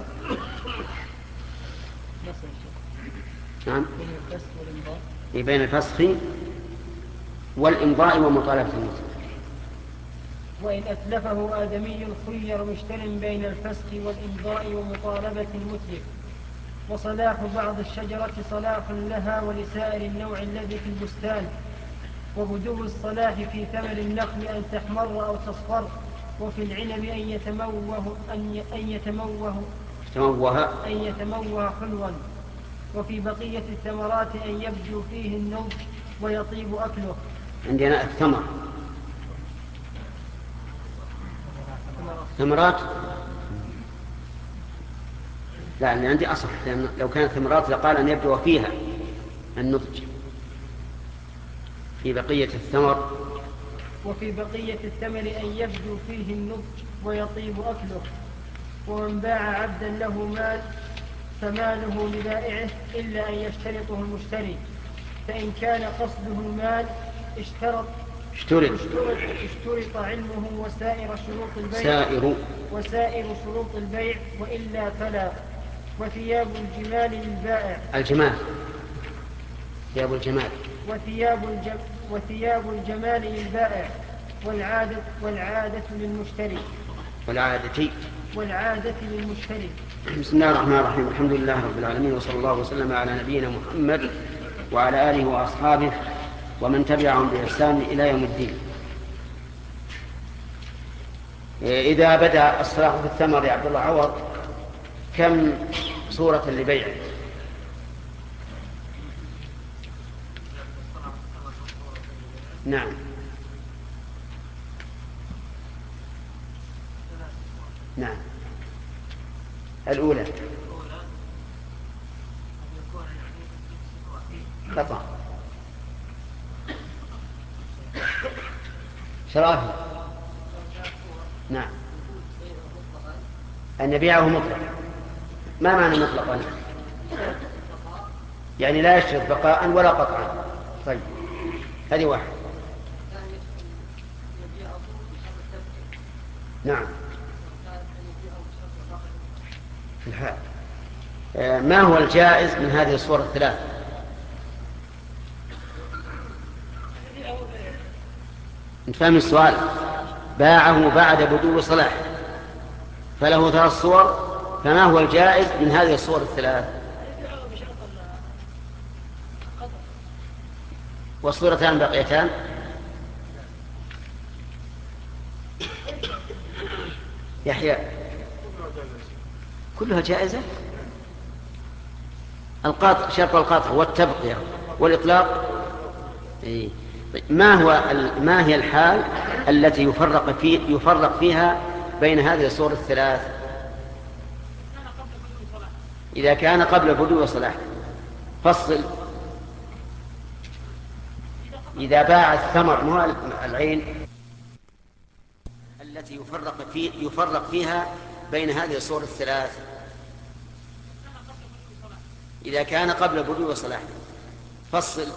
نعم. بين الفسخ والإمضاء بين الفسخ والإمضاء ومطالبة المتلف. وإن أتلفه آدمي خير مشتر بين الفسخ والإمضاء ومطالبة المتلف. وصلاح بعض الشجرة صلاح لها ولسائر النوع الذي في البستان، وبدو الصلاح في ثمر النخل أن تحمر أو تصفر، وفي العنب أن يتموه أن يتموه تموه أن يتموه حلوا، وفي بقية الثمرات أن يبدو فيه النضج ويطيب أكله. عندنا الثمر ثمرات لا أنا عندي أصح، لأن لو كانت ثمرات لقال أن يبدو فيها النضج. في بقية الثمر وفي بقية الثمر أن يبدو فيه النضج ويطيب أكله. ومن باع عبدا له مال فماله لبائعه إلا أن يشترطه المشتري، فإن كان قصده المال اشترط اشترط اشترط, اشترط علمه وسائر شروط البيع سائر وسائر شروط البيع، وإلا فلا. وثياب الجمال للبائع الجمال ثياب الجمال وثياب الجم وثياب الجمال للبائع والعادة والعادة للمشتري والعادة والعادة للمشتري. بسم الله الرحمن الرحيم. الحمد لله رب العالمين، وصلى الله وسلم على نبينا محمد وعلى آله وأصحابه ومن تبعهم بإحسان إلى يوم الدين. إذا بدأ الصلاح في الثمر يا عبد الله عوض كم صورة لبيعه؟ نعم. نعم. الأولى قطع شرافي. نعم. أن يبيعه مطلقا. ما معنى مطلقا؟ يعني لا يشترط بقاء ولا قطعا. طيب هذه واحد. نعم. في الحال ما هو الجائز من هذه الصور الثلاث؟ انت فاهم السؤال؟ باعه بعد بدو صلاح فله ثلاث صور، فما هو الجائز من هذه الصور الثلاث؟ والصورتان بقيتان. يحيى كلها جائزة. القاطع شرط القاطع والتبقية والإطلاق. إيه. ما هو ما هي الحال التي يفرق في يفرق فيها بين هذه الصور الثلاث؟ إذا كان قبل بدو وصلاح. فصل. إذا باع الثمر مو العين التي يفرق في يفرق فيها بين هذه الصور الثلاث. إذا كان قبل بدو وصلاح. فصل.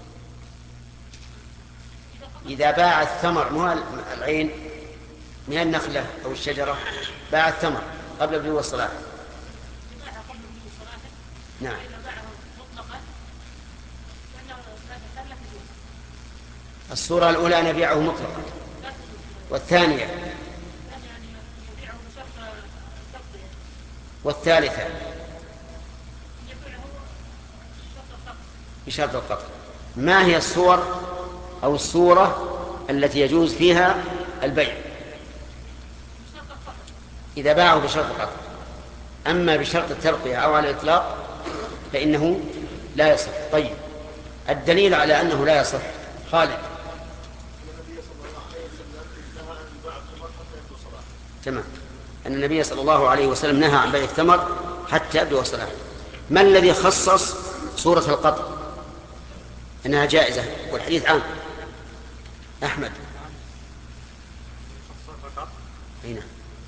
إذا باع الثمر مو العين من النخلة أو الشجرة، باع الثمر قبل بدو وصلاح. نعم. الصورة الأولى أن يبيعه مطلقا، والثانية والثالثة بشرط القطع. ما هي الصور أو الصورة التي يجوز فيها البيع؟ إذا باعه بشرط القطع. أما بشرط الترقية أو على الإطلاق فإنه لا يصح. طيب، الدليل على أنه لا يصح. خالد. تمام. أن النبي صلى الله عليه وسلم نهى عن بيع الثمر حتى يبدو صلاحه. ما الذي خصص صورة القطع أنها جائزة والحديث عام؟ أحمد. هنا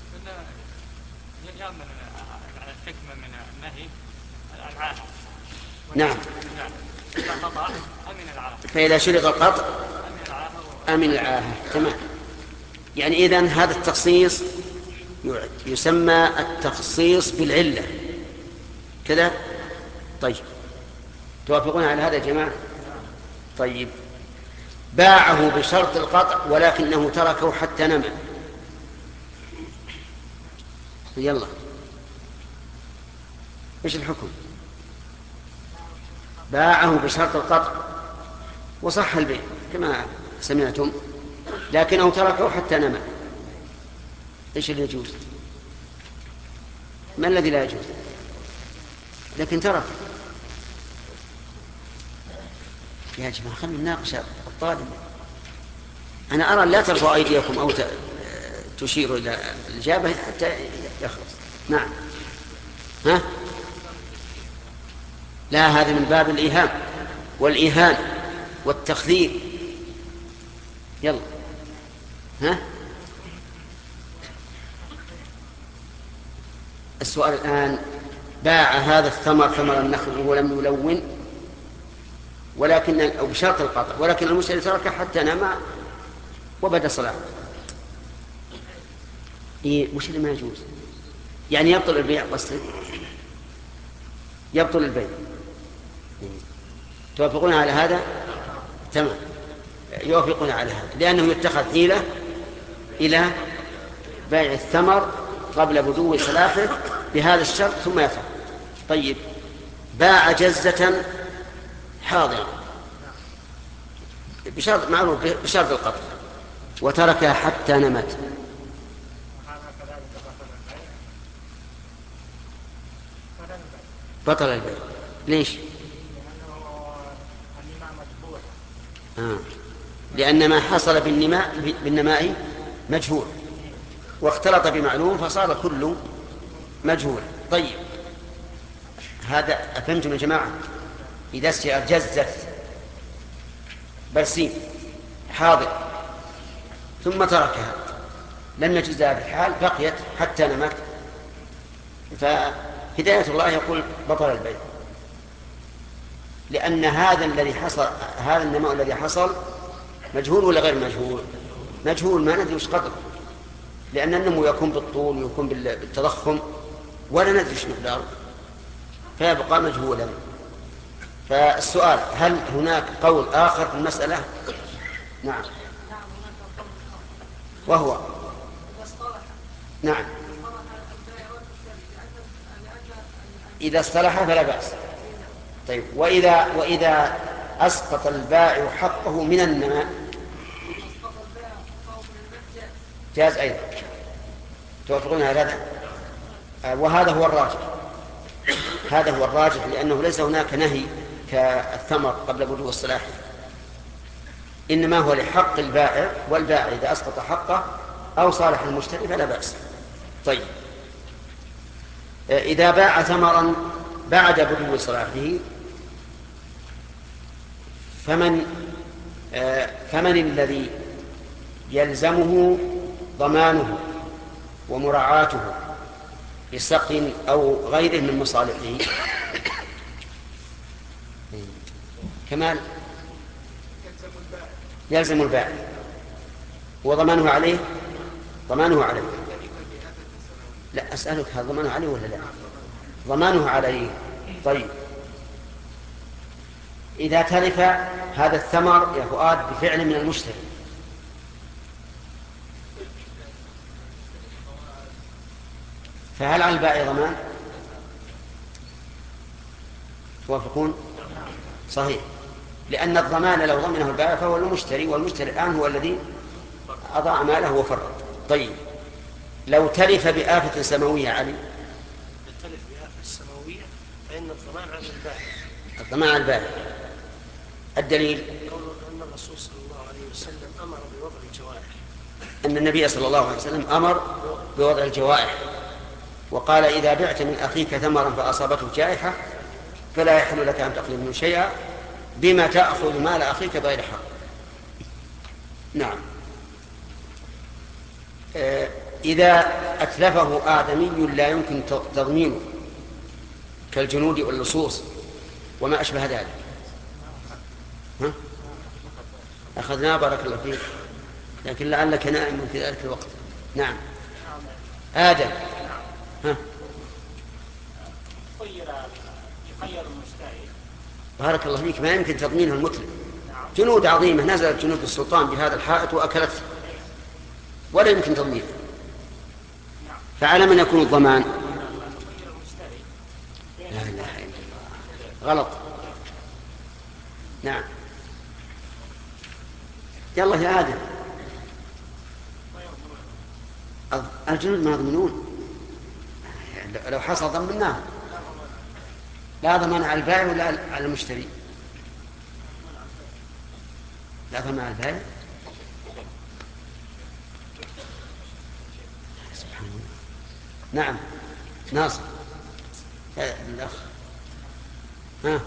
الحكمة من النهي العاهة. نعم. فإذا شرط القطع أمن العاهة. تمام. يعني إذن هذا التخصيص يسمى التخصيص بالعلة كذا. طيب، توافقون على هذا يا جماعة؟ طيب، باعه بشرط القطع ولكنه تركه حتى نمى. يلا، ايش الحكم؟ باعه بشرط القطع وصح البيع كما سمعتم، لكنه تركه حتى نمى. ايش اللي يجوز؟ ما الذي لا يجوز؟ لكن ترك. يا جماعة خلوا نناقش الطالب. أنا أرى لا ترفعوا أيديكم أو تشيروا إلى الإجابة حتى يخلص. نعم. ها؟ لا، هذا من باب الإيهام والإيهان والتخذيل. يلا. ها؟ السؤال الآن: باع هذا الثمر ثمر النخل ولم يلون ولكن أو بشرط القطع، ولكن المشتري تركه حتى نام وبدا صلاة. إيه وش اللي ما يجوز؟ يعني يبطل البيع قصدي؟ يبطل البيع. توافقون على هذا؟ تمام، يوافقون على هذا، لأنه يتخذ حيلة إلى بيع الثمر قبل بدو صلاحه بهذا الشرط ثم يفعل. طيب، باع جزة حاضرة بشرط معروف بشرط القطع وتركها حتى نمت. بطل البيع. ليش؟ آه. لأن ما حصل بالنماء بالنماء مجهول واختلط بمعلوم فصار كله مجهول. طيب، هذا أفهمتم يا جماعة؟ إذا اشترى جزة برسيم حاضر ثم تركها لم يجوز هذا الحال، بقيت حتى نمت، فهداية الله يقول بطل البيع، لأن هذا الذي حصل هذا النماء الذي حصل مجهول ولا غير مجهول؟ مجهول، ما ندري وش قدره، لأن النمو يكون بالطول ويكون بالتضخم ولا ندري وش مقداره، فيبقى مجهولا. فالسؤال: هل هناك قول آخر في المسألة؟ نعم. وهو نعم إذا اصطلح فلا بأس. طيب، وإذا وإذا أسقط البائع حقه من النماء جاز أيضا. توافقون على هذا؟ وهذا هو الراجح، هذا هو الراجح، لأنه ليس هناك نهي كالثمر قبل بلوغ الصلاح، إنما هو لحق البائع، والبائع إذا أسقط حقه أو صالح المشتري فلا بأس. طيب، إذا باع ثمرا بعد بلوغ صلاحه فمن فمن الذي يلزمه ضمانه ومراعاته بسقي أو غيره من مصالحه؟ كمال يلزم البائع وضمانه عليه، ضمانه عليه. لا أسألك هل ضمانه عليه ولا لا؟ ضمانه عليه. طيب، إذا تلف هذا الثمر يا فؤاد بفعل من المشتري فهل على البائع ضمان؟ توافقون؟ صحيح، لأن الضمان لو ضمنه البائع فهو المشتري، والمشتري الآن هو الذي أضاع ماله وفرط. طيب، لو تلف بآفة سماوية علي؟ تلف بآفة سماوية فإن الضمان على البائع. الضمان على البائع. الدليل قوله أن الرسول صلى الله عليه وسلم أمر بوضع الجوائح، أن النبي صلى الله عليه وسلم أمر بوضع الجوائح، وقال إذا بعت من أخيك ثمرا فأصابته جائحة فلا يحل لك أن تأخذ منه شيئا بما تأخذ مال أخيك بغير حق. نعم. إذا أتلفه آدمي لا يمكن تضمينه كالجنود واللصوص وما أشبه ذلك، ها؟ أخذناه بارك الله فيك، لكن لعلك نائم في ذلك الوقت. نعم. آدم، ها؟ يخير المشتري بارك الله فيك، ما يمكن تضمينه المتلف. جنود عظيمة نزلت جنود السلطان بهذا الحائط وأكلته ولا يمكن تضمينه، فعلى من يكون الضمان؟ لا إله إلا الله، غلط. نعم. يلا يا آدم، الجنود ما يضمنون، لو حصل ضمناه. لا ضمان على البائع ولا على المشتري؟ لا ضمان على البائع. سبحان الله. نعم. ناصر الأخ، ها؟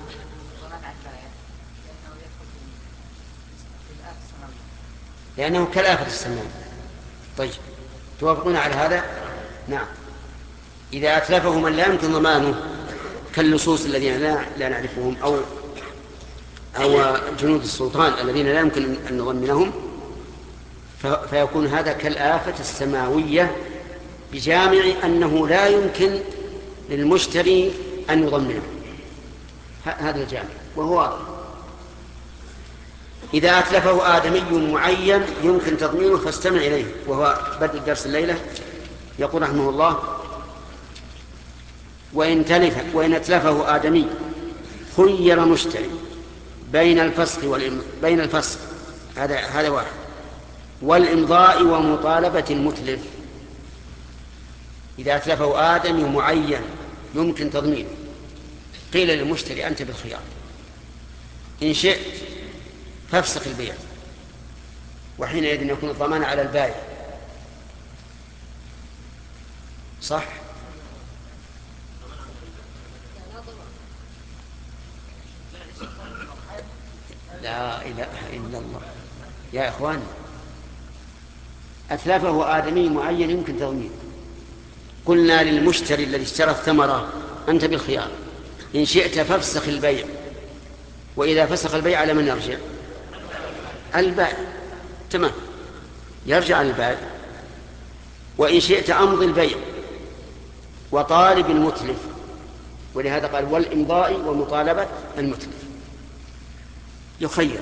لأنه كالآفة السماء. طيب، توافقون على هذا؟ نعم. إذا أتلفه من لا يمكن ضمانه كاللصوص الذين لا, لا نعرفهم أو أو جنود السلطان الذين لا يمكن أن نضمنهم فيكون هذا كالآفة السماوية بجامع أنه لا يمكن للمشتري أن يضمنه. هذا الجامع وهو واضح. إذا أتلفه آدمي معين يمكن تضمينه فاستمع إليه، وهو بدء درس الليلة. يقول رحمه الله: وإن تلف وإن أتلفه آدمي خير مشتري بين الفسخ والإم... بين الفسخ هذا هذا واحد والإمضاء ومطالبة المتلف. إذا أتلفه آدمي معين يمكن تضمينه قيل للمشتري: أنت بالخيار، إن شئت فافسخ البيع، وحينئذ يكون الضمان على البائع. صح؟ لا إله إلا الله يا إخوان، أتلفه آدمي معين يمكن تضمينه. قلنا للمشتري الذي اشترى الثمرة: أنت بالخيار، إن شئت فافسخ البيع. وإذا فسخ البيع على من يرجع؟ البائع. تمام، يرجع البائع. وإن شئت أمضي البيع وطالب المتلف، ولهذا قال: والإمضاء ومطالبة المتلف. يخير.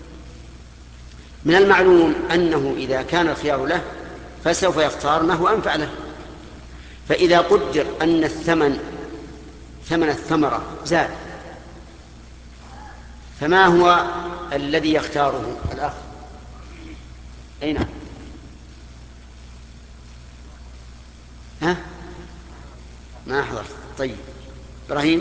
من المعلوم أنه إذا كان الخيار له فسوف يختار ما هو أنفع له. فإذا قدر أن الثمن ثمن الثمرة زاد فما هو الذي يختاره الأخ؟ أين؟ ها؟ ما أحضر. طيب إبراهيم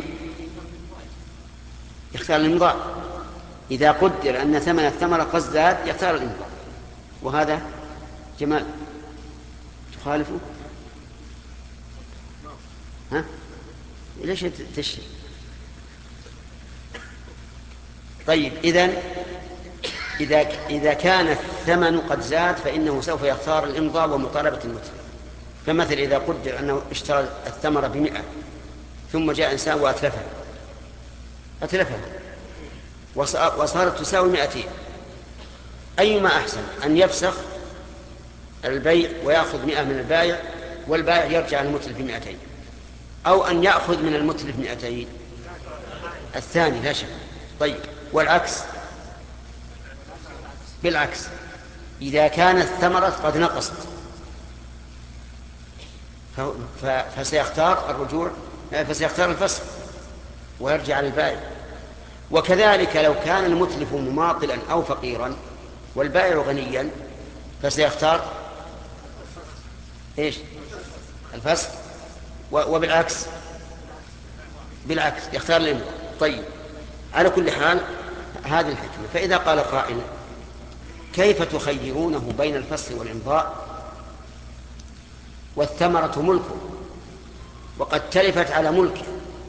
يختار الإمضاء. إذا قدر أن ثمن الثمرة قد زاد يختار الإمضاء. وهذا جمال تخالفه؟ ها؟ ليش تشتري؟ طيب إذن إذا إذا كان الثمن قد زاد فإنه سوف يختار الإمضاء ومطالبة المتلف. فمثل إذا قدر أنه اشترى الثمرة بمئة ثم جاء إنسان وأتلفها أتلفها وصارت تساوي مئتين، أيما أحسن أن يفسخ البيع ويأخذ مئة من البائع والبائع يرجع المتلف بمئتين، أو أن يأخذ من المتلف مئتين؟ الثاني لا شك. طيب والعكس؟ بالعكس إذا كانت الثمرة قد نقصت فسيختار الرجوع، فسيختار الفسخ ويرجع للبائع. وكذلك لو كان المتلف مماطلا أو فقيرا والبائع غنيا فسيختار إيش؟ الفسخ. وبالعكس بالعكس يختار الإمضاء. طيب على كل حال هذه الحكمة. فإذا قال قائل كيف تخيرونه بين الفسخ والإمضاء والثمرة ملكه وقد تلفت على ملكه؟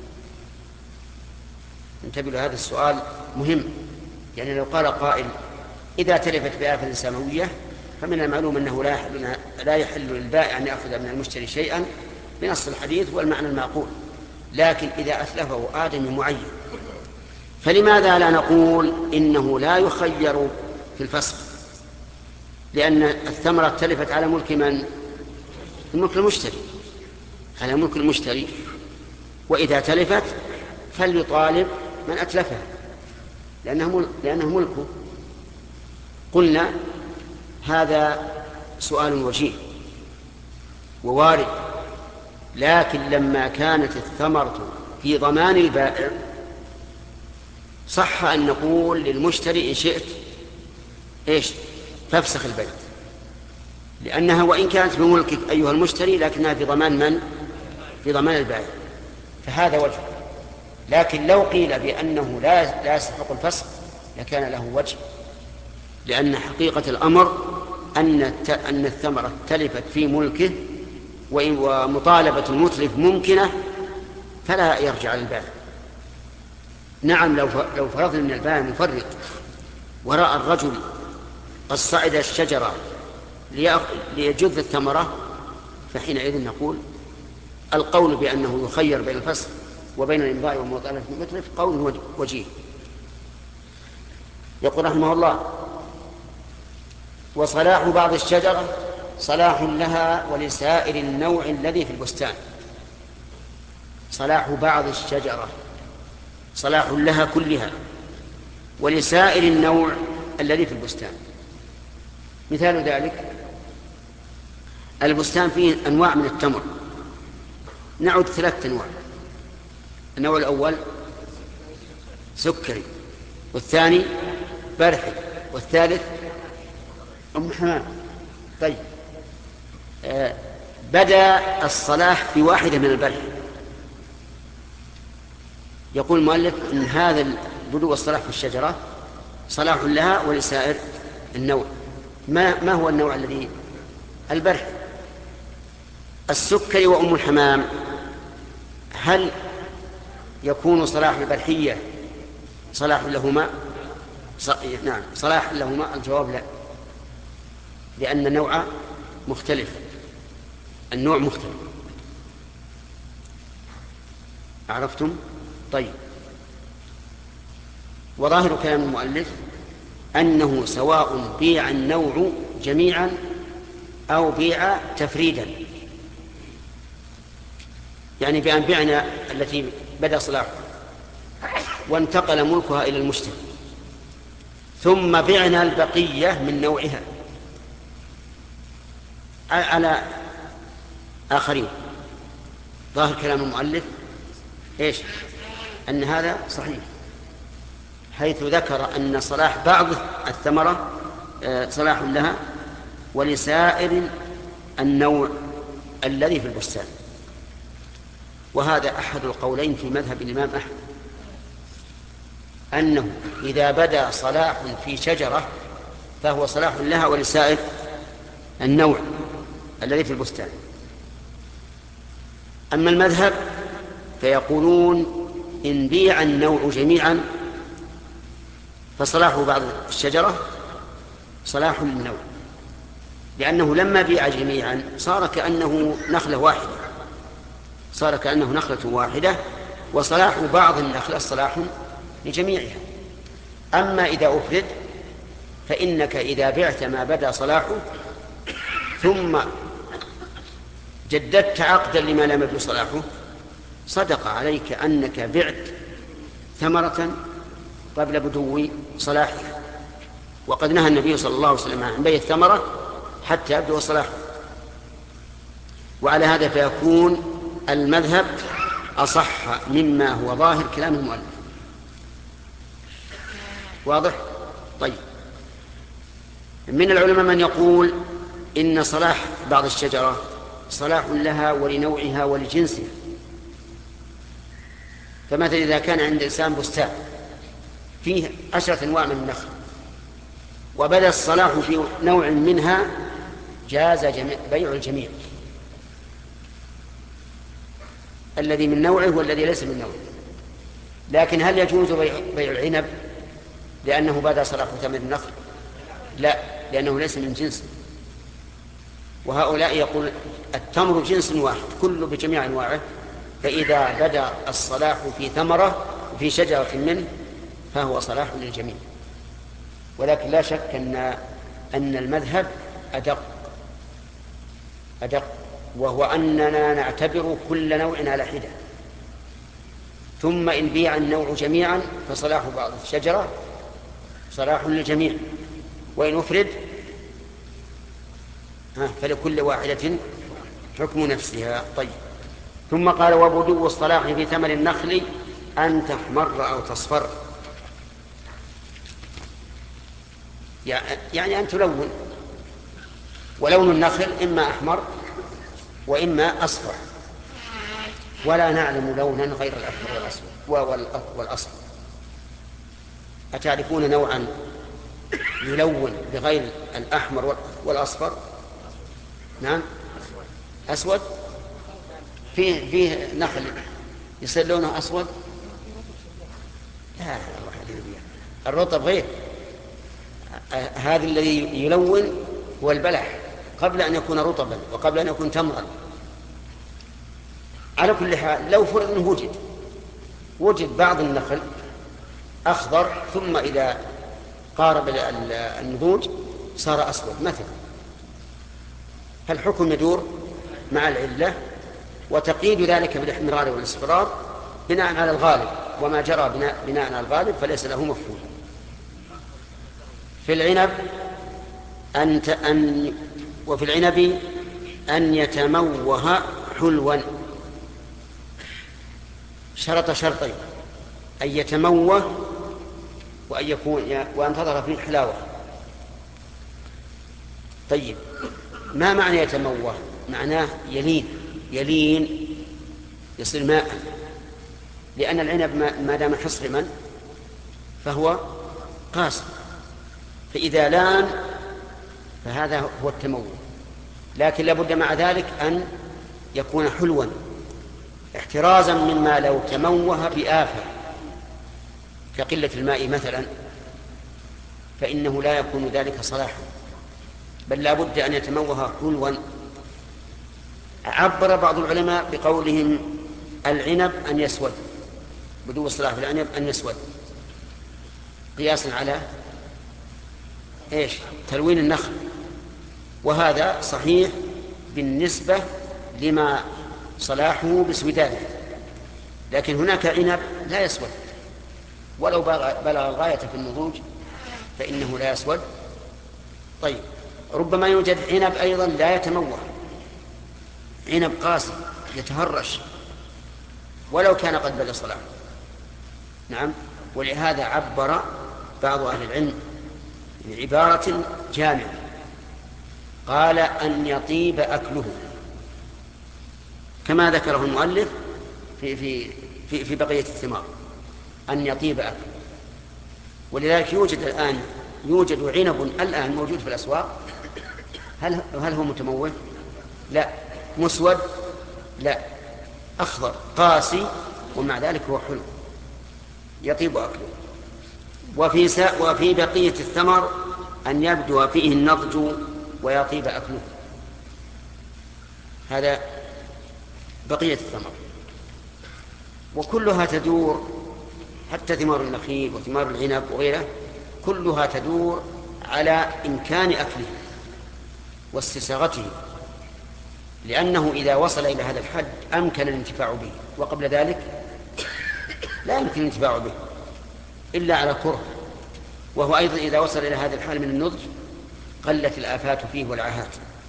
انتبهوا لهذا السؤال مهم. يعني لو قال قائل إذا تلفت بآفة سماوية فمن المعلوم أنه لا يحل, لا يحل للبائع أن يأخذ من المشتري شيئا بنص الحديث والمعنى المعقول، لكن إذا أتلفه آدمي معين فلماذا لا نقول إنه لا يخير في الفسخ؟ لأن الثمرة تلفت على ملك من؟ الملك المشتري، على ملك المشتري، وإذا تلفت فليطالب من أتلفها لأنه, لأنه ملكه. قلنا هذا سؤال وجيه ووارد، لكن لما كانت الثمرة في ضمان البائع صح أن نقول للمشتري إن شئت إيش؟ فافسخ البيع، لأنها وإن كانت بملكك أيها المشتري لكنها في ضمان من؟ في ضمان البائع، فهذا وجه. لكن لو قيل بأنه لا لا يستحق الفسخ لكان له وجه، لأن حقيقة الأمر أن أن الثمرة تلفت في ملكه ومطالبة المتلف ممكنة فلا يرجع للبائع. نعم لو لو فرضنا من البائع مفرط ورأى الرجل قد صعد الشجرة ليجذ الثمرة فحينئذ نقول القول بأنه يخير بين الفسخ وبين الإمضاء ومطالبة المتلف قول وجيه. يقول رحمه الله وصلاح بعض الشجرة صلاح لها ولسائر النوع الذي في البستان. صلاح بعض الشجرة صلاح لها كلها ولسائر النوع الذي في البستان. مثال ذلك البستان فيه أنواع من التمر، نعد ثلاثة أنواع. النوع الأول سكري، والثاني برحي، والثالث أم حمام. طيب آه بدأ الصلاح في واحدة من البرح. يقول المؤلف إن هذا البدو والصلاح في الشجرة صلاح لها ولسائر النوع. ما, ما هو النوع الذي؟ البرح. السكري وأم الحمام هل يكون صلاح البرحية صلاح لهما؟ ص... نعم صلاح لهما. الجواب لا، لأن النوع مختلف، النوع مختلف. عرفتم؟ طيب وظاهر كلام المؤلف أنه سواء بيع النوع جميعا أو بيع تفريدا، يعني بأن بعنا التي بدأ صلاحها وانتقل ملكها إلى المشتري ثم بعنا البقية من نوعها على آخرين. ظاهر كلام المؤلف إيش؟ أن هذا صحيح، حيث ذكر أن صلاح بعض الثمرة صلاح لها ولسائر النوع الذي في البستان. وهذا أحد القولين في مذهب الإمام أحمد، أنه إذا بدا صلاح في شجرة فهو صلاح لها ولسائر النوع الذي في البستان. أما المذهب فيقولون إن بيع النوع جميعا فصلاح بعض الشجرة صلاح للنوع، لأنه لما بيع جميعا صار كأنه نخلة واحدة صار كأنه نخلة واحدة وصلاح بعض النخلة صلاح لجميعها. أما إذا أفرد فإنك إذا بعت ما بدا صلاحه ثم جددت عقدا لما لم يبدو صلاحه صدق عليك أنك بعت ثمرة قبل بدو صلاحها. وقد نهى النبي صلى الله عليه وسلم عن بيع الثمرة حتى يبدو صلاحه. وعلى هذا فيكون المذهب أصح مما هو ظاهر كلام المؤلف. واضح؟ طيب. من العلماء من يقول إن صلاح بعض الشجرة صلاح لها ولنوعها ولجنسها. فمثلا إذا كان عند إنسان بستان فيه عشرة أنواع من النخل وبدا الصلاح في نوع منها جاز بيع الجميع، الذي من نوعه والذي ليس من نوعه. لكن هل يجوز بيع العنب لأنه بدا صلاح ثمر النخل؟ لا، لأنه ليس من جنس. وهؤلاء يقول التمر جنس واحد كله بجميع أنواعه، فإذا بدا الصلاح في ثمرة في شجرة منه فهو صلاح للجميع. ولكن لا شك أن أن المذهب أدق أدق وهو أننا نعتبر كل نوع على حدة، ثم إن بيع النوع جميعا فصلاح بعض الشجرة صلاح للجميع، وإن أفرد فلكل واحدة حكم نفسها. طيب. ثم قال وبدو الصلاح في ثمر النخل أن تحمر أو تصفر، يعني أن تلون. ولون النخل إما أحمر وإما أصفر، ولا نعلم لونا غير الأحمر والأصفر. أتعرفون نوعا يلون بغير الأحمر والأصفر؟ نعم، أسود. فيه فيه نخل يصير لونه أسود؟ لا، الرطب غير. هذا الذي يلون هو البلح قبل أن يكون رطبا وقبل أن يكون تمرا. على كل حال لو فرض أنه وجد وجد بعض النخل أخضر ثم إذا قارب النضوج صار أسود مثلا، فالحكم يدور مع العلة وتقييد ذلك بالاحمرار والاصفرار بناء على الغالب، وما جرى بناء, بناء على الغالب فليس له مفهوم. في العنب أن أن وفي العنب أن يتموه حلوا، شرط شرطين: أن يتموه وأن يكون وأن تظهر فيه حلاوة. طيب، ما معنى يتموه؟ معناه يلين يلين يصير ماء، لأن العنب ما دام حصرما فهو قاسي، فإذا لان فهذا هو التموه. لكن لابد مع ذلك أن يكون حلوا احترازا مما لو تموه بآفة كقلة الماء مثلا فإنه لا يكون ذلك صلاحا، بل لابد أن يتموه حلوا. عبر بعض العلماء بقولهم العنب أن يسود، بدو الصلاح في العنب أن يسود، قياسا على إيش؟ تلوين النخل. وهذا صحيح بالنسبة لما صلاحه بسودانه، لكن هناك عنب لا يسود ولو بلغ الغاية في النضوج فإنه لا يسود. طيب، ربما يوجد عنب أيضا لا يتموه، عنب قاسي يتهرش ولو كان قد بلغ صلاحه. نعم، ولهذا عبر بعض أهل العلم بعبارة جامعة، قال أن يطيب أكله، كما ذكره المؤلف في, في, في, في بقية الثمار، أن يطيب أكله. ولذلك يوجد الآن يوجد عنب الآن موجود في الأسواق، هل, هل هو متموه؟ لا. مسود؟ لا. أخضر قاسي، ومع ذلك هو حلو يطيب أكله. وفي, سا وفي بقية الثمر أن يبدو فيه النضج ويطيب أكله، هذا بقية الثمر. وكلها تدور، حتى ثمار النخيل وثمار العنب وغيره كلها تدور على إمكان أكله واستساغته، لأنه إذا وصل إلى هذا الحد أمكن الانتفاع به، وقبل ذلك لا يمكن الانتفاع به إلا على كره. وهو أيضا إذا وصل إلى هذا الحال من النضج قلت الآفات فيه والعاهات.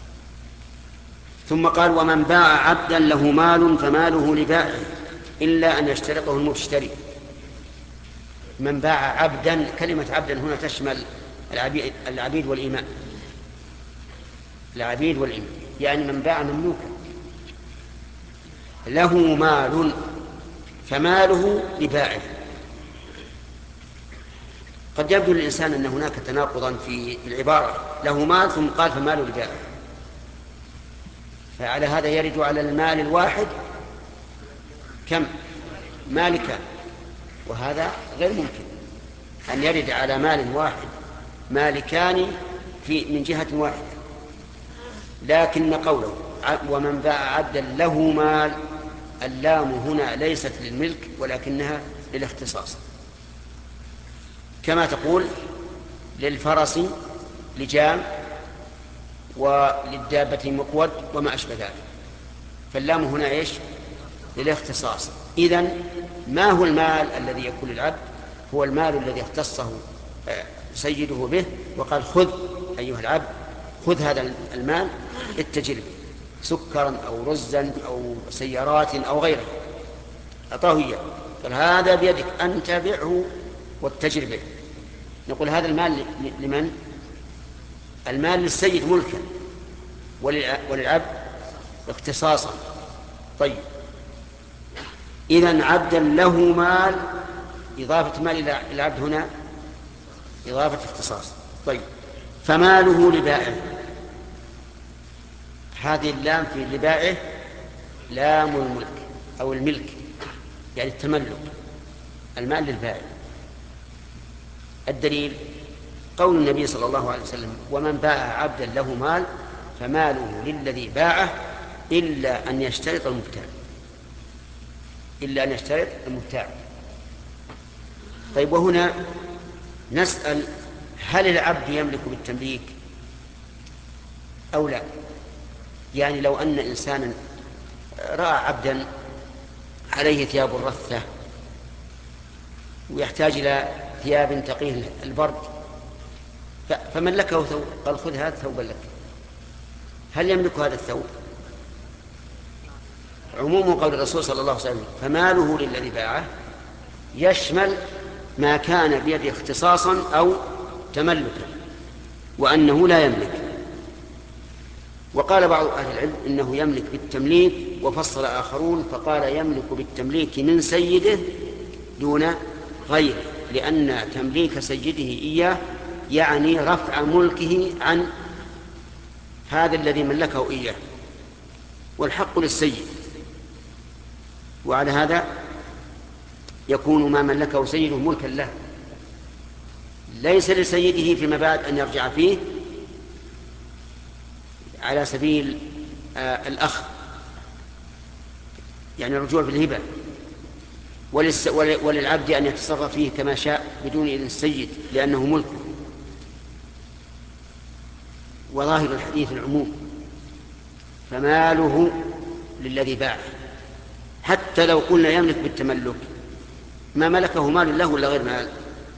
ثم قال: ومن باع عبدا له مال فماله لبائعه إلا أن يشترطه المشتري. من باع عبدا، كلمة عبدا هنا تشمل العبيد والإماء، العبيد والإماء، يعني من باع مملوكا له مال فماله لبائعه. قد يبدو للإنسان أن هناك تناقضا في العبارة، له مال ثم قال فماله لبائعه، فعلى هذا يرد على المال الواحد كم؟ مالكان، وهذا غير ممكن أن يرد على مال واحد مالكان في من جهة واحدة. لكن قوله ومن باع عبدا له مال، اللام هنا ليست للملك ولكنها للاختصاص، كما تقول للفرس لجام وللدابة مقود وما أشبه ذلك، فاللام هنا إيش؟ للاختصاص. إذن ما هو المال الذي يكون للعبد؟ هو المال الذي اختصه سيده به وقال: خذ أيها العبد، خذ هذا المال اتجر به، سكرا أو رزا أو سيارات أو غيره، أعطاه إياه، قال: هذا بيدك أنت بيعه واتجر به. نقول هذا المال لمن؟ المال للسيد ملكا وللعبد اختصاصا. طيب، إذن عبدا له مال، إضافة مال إلى العبد هنا إضافة اختصاص. طيب، فماله لبائعه، هذه اللام في لبائعه لام الملك أو الملك، يعني التملك، المال للبائع. الدليل قول النبي صلى الله عليه وسلم: ومن باع عبدا له مال فماله للذي باعه إلا أن يشترط المبتاع، إلا أن يشترط المبتاع. طيب، وهنا نسأل: هل العبد يملك بالتمليك أو لا؟ يعني لو أن إنسانا رأى عبدا عليه ثياب الرثة ويحتاج إلى ثياب تقيه البرد فملكه ثوب، قال: خذ هذا ثوبا لك، هل يملك هذا الثوب؟ عموم قول الرسول صلى الله عليه وسلم: فماله للذي باعه، يشمل ما كان بيده اختصاصا أو تملكا، وأنه لا يملك. وقال بعض أهل العلم إنه يملك بالتمليك، وفصل آخرون فقال: يملك بالتمليك من سيده دون غيره، لأن تمليك سيده إياه يعني رفع ملكه عن هذا الذي ملكه إياه، والحق للسيد. وعلى هذا يكون ما ملكه سيده ملكا له، ليس لسيده فيما بعد أن يرجع فيه على سبيل آه الأخذ، يعني الرجوع في الهبة، وللعبد أن يتصرف فيه كما شاء بدون إذن السيد لأنه ملكه. وظاهر الحديث العموم، فماله للذي باعه، حتى لو قلنا يملك بالتملك ما ملكه مال له ولا غير مال.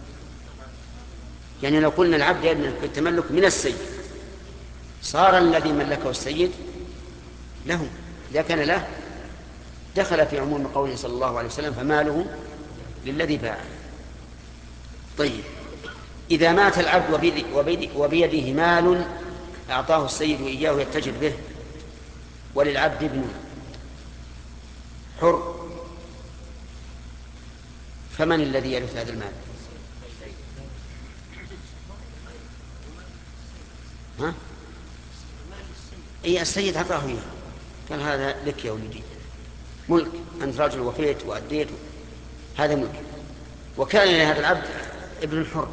يعني لو قلنا العبد يملك بالتملك من السيد صار الذي ملكه السيد له، إذا كان له دخل في عموم قوله صلى الله عليه وسلم: فماله للذي باعه. طيب إذا مات العبد وبيده مال أعطاه السيد إياه يتجر به، وللعبد ابن حر، فمن الذي يرث هذا المال؟ ها؟ أي السيد أعطاه إياه، قال هذا لك يا ولدي، ملك، أنت رجل وفيت وأديت، هذا ملك. وكان لهذا العبد ابن حر.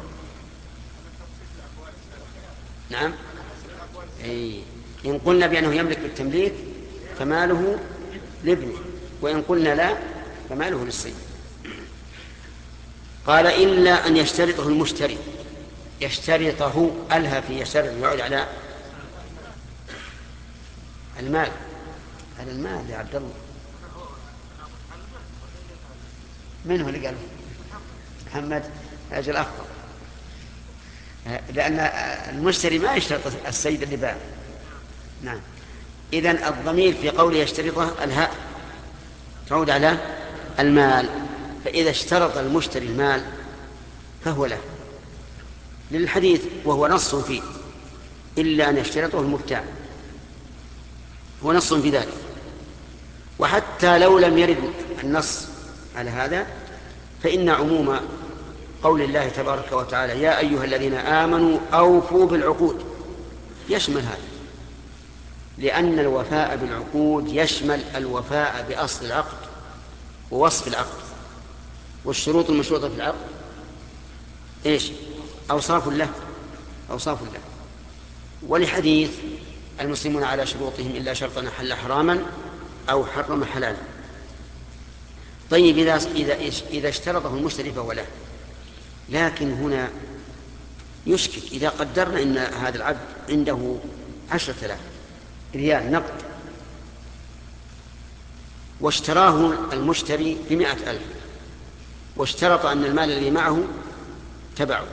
نعم. أي إن قلنا بأنه يملك بالتمليك فماله لابنه، وإن قلنا لا فماله للسيد. قال إلا أن يشترطه المشتري. يشترطه ألها في يشترط يعود على المال، على المال يا عبد الله. من هو اللي قال؟ محمد أجل أفضل، لأن المشتري ما يشترط السيد اللي باع. نعم. إذن الضمير في قوله يشترطه الهاء تعود على المال، فإذا اشترط المشتري المال فهو له للحديث، وهو نص فيه إلا أن يشترطه المبتاع، هو نص في ذلك. وحتى لو لم يرد النص على هذا فإن عموم قول الله تبارك وتعالى يا أيها الذين آمنوا أوفوا بالعقود يشمل هذا، لأن الوفاء بالعقود يشمل الوفاء بأصل العقد ووصف العقد، والشروط المشروطة في العقد إيش؟ أوصاف له، أوصاف له. ولحديث المسلمون على شروطهم إلا شرطا حل حراما أو حرم حلالا. طيب إذا, إذا, إذا اشترطه المشتري فهو له، لكن هنا يشكك إذا قدرنا أن هذا العبد عنده عشرة آلاف ريال نقد واشتراه المشتري بمئة ألف، واشترط أن المال الذي معه تبعه،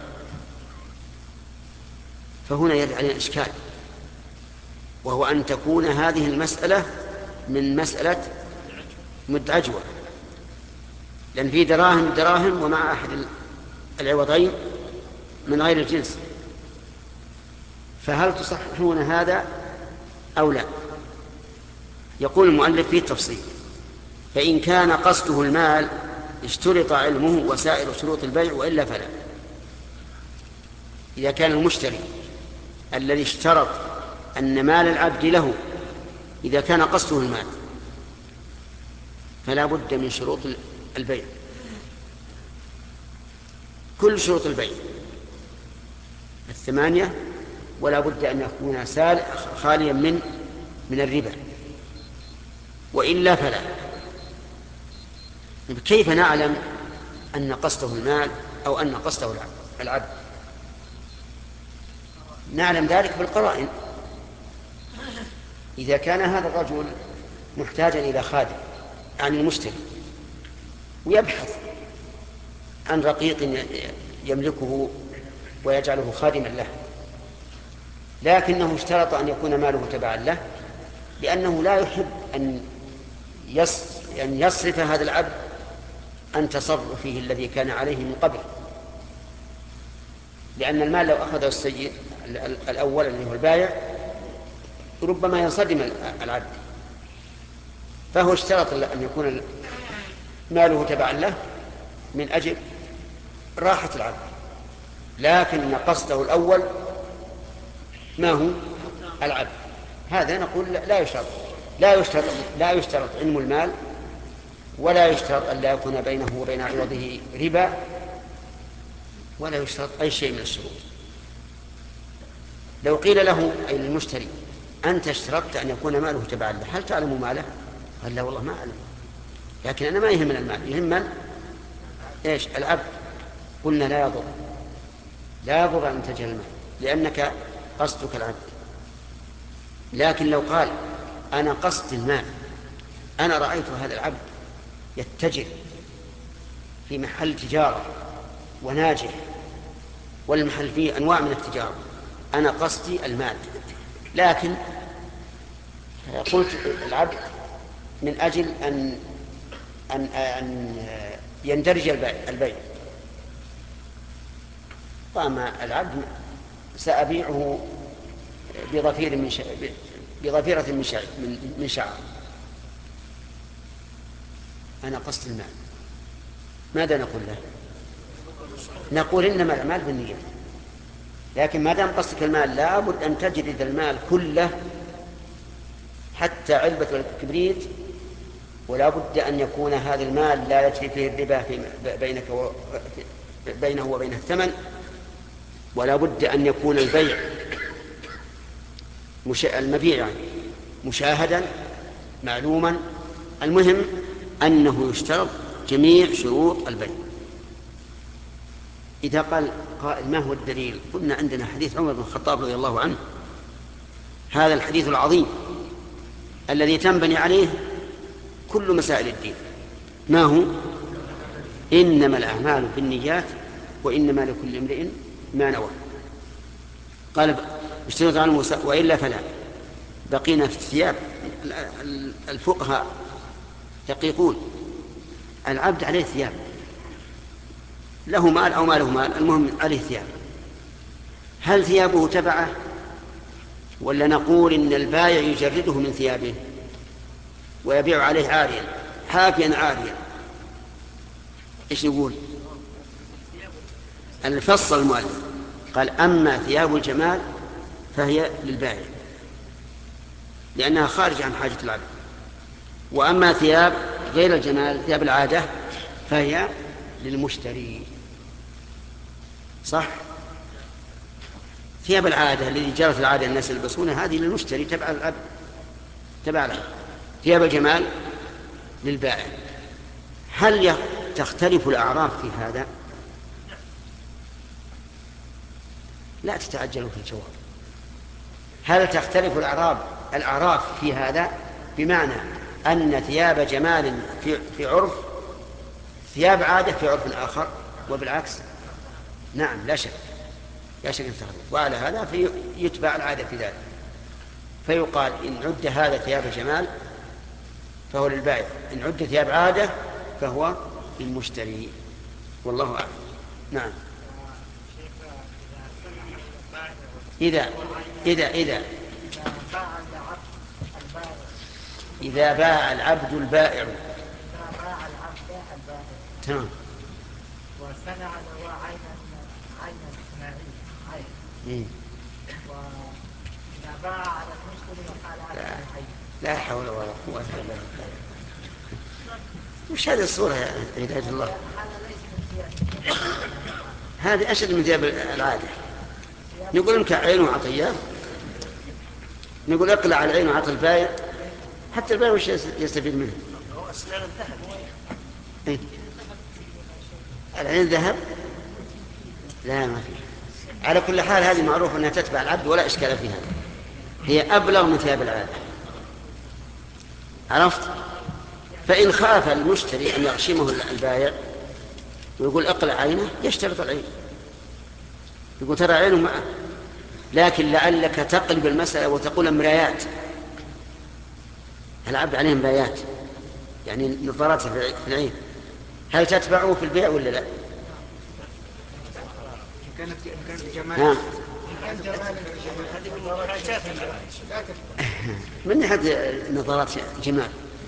فهنا يرد علينا إشكال، وهو أن تكون هذه المسألة من مسألة مد عجوة، لأن في دراهم دراهم ومع أحد العوضين من غير الجنس، فهل تصححون هذا أو لا؟ يقول المؤلف فيه تفصيل. فإن كان قصده المال اشترط علمه وسائر شروط البيع، وإلا فلا. إذا كان المشتري الذي اشترط أن مال العبد له إذا كان قصده المال فلا بد من شروط البيع، كل شروط البيع الثمانية، ولا بد أن يكون خاليا من من الربا، وإلا فلا. كيف نعلم أن قصده المال أو أن قصده العبد؟ نعلم ذلك بالقرائن. إذا كان هذا الرجل محتاجا إلى خادم عن المشتري ويبحث عن رقيق يملكه ويجعله خادما له، لكنه اشترط أن يكون ماله تبعا له لأنه لا يحب أن يصرف هذا العبد عن تصرفه الذي كان عليه من قبل، لأن المال لو أخذه السيد الأول الذي هو البائع ربما ينصدم العبد، فهو اشترط أن يكون ماله تبعا له من أجل راحة العبد، لكن قصده الأول ما هو العبد. هذا نقول لا يشترط لا يشترط لا يشترط علم المال، ولا يشترط أن لا يكون بينه وبين عوضه ربا، ولا يشترط أي شيء من الشروط. لو قيل له أي المشتري أنت اشترطت أن يكون ماله تبعا له، هل تعلم ماله؟ قال لا والله ما أعلم، لكن أنا ما يهمنا المال، يهمنا إيش؟ العبد. قلنا لا يضر لا يضر أن تجهل المال لأنك قصدك العبد. لكن لو قال أنا قصد المال، أنا رأيت هذا العبد يتجر في محل تجارة وناجح والمحل فيه أنواع من التجارة، أنا قصدي المال، لكن قلت العبد من أجل أن أن أن يندرج البيع. قام العبد سأبيعه بضفير من ش... بضفيرة من, ش... من... من شعر، أنا قصد المال، ماذا نقول له؟ نقول إنما الأعمال بالنية، لكن ما دام قصدك المال لابد أن تجرد المال كله حتى علبة الكبريت، ولا بد أن يكون هذا المال لا يجري فيه الربا في بينك و... بينه وبين الثمن، ولا بد أن يكون البيع مش... المبيع يعني مشاهدا معلوما. المهم أنه يشترط جميع شروط البيع. إذا قال قائل ما هو الدليل؟ قلنا عندنا حديث عمر بن الخطاب رضي الله عنه، هذا الحديث العظيم الذي تنبني عليه كل مسائل الدين. ما هو؟ إنما الأعمال بالنيات وإنما لكل امرئ ما نوى. قال اشترط عن موسى وإلا فلا. بقينا في الثياب. الفقهاء يقيقون العبد عليه ثياب، له مال أو ما له مال، المهم عليه ثياب. هل ثيابه تبعه ولا نقول إن البائع يجرده من ثيابه ويبيع عليه عاريا حافيا عاريا؟ إيش نقول؟ الفصل المؤلف قال أما ثياب الجمال فهي للبائع لأنها خارجة عن حاجة العبد، وأما ثياب غير الجمال ثياب العادة فهي للمشتري. صح؟ ثياب العادة الذي جرت العادة الناس يلبسونها هذه للمشتري تبع العبد تبع العبد. ثياب الجمال للبائع. هل تختلف الأعراف في هذا؟ لا تتعجلوا في الجواب. هل تختلف الأعراف الأعراف في هذا؟ بمعنى أن ثياب جمال في في عرف ثياب عادة في عرف آخر وبالعكس. نعم لا شك لا شك تختلف، وعلى هذا يتبع العادة في ذلك، فيقال إن عد هذا ثياب جمال فهو للبائع، إن عد ثياب عادة فهو للمشتري، والله أعلم. نعم. إذا إذا إذا إذا باع العبد البائع تمام وصنع له عينا عينا صناعية عين وإذا باع على المشتري وقال هذا العين. لا حول ولا قوة إلا بالله. وش هذه الصورة يا هداية الله؟ هذه أشد من ثياب العادة. نقول لك عين وعطية، نقول اقلع على العين وعطي البايع، حتى البايع وش يستفيد منه؟ هو أسنان الذهب. إيه؟ العين ذهب؟ لا ما في. على كل حال هذه معروف أنها تتبع العبد ولا إشكال فيها، هي أبلغ من ثياب العادة. عرفت؟ فإن خاف المشتري أن يغشمه البايع ويقول اقلع عينه يشترط العين، يقول ترى عينه معه، لكن لعلك تقلب المسألة وتقول مرايات، العبد عليهم مرايات يعني نظارات في العين، هل تتبعه في البيع ولا لا؟ نعم. من ناحية نظارات جمال.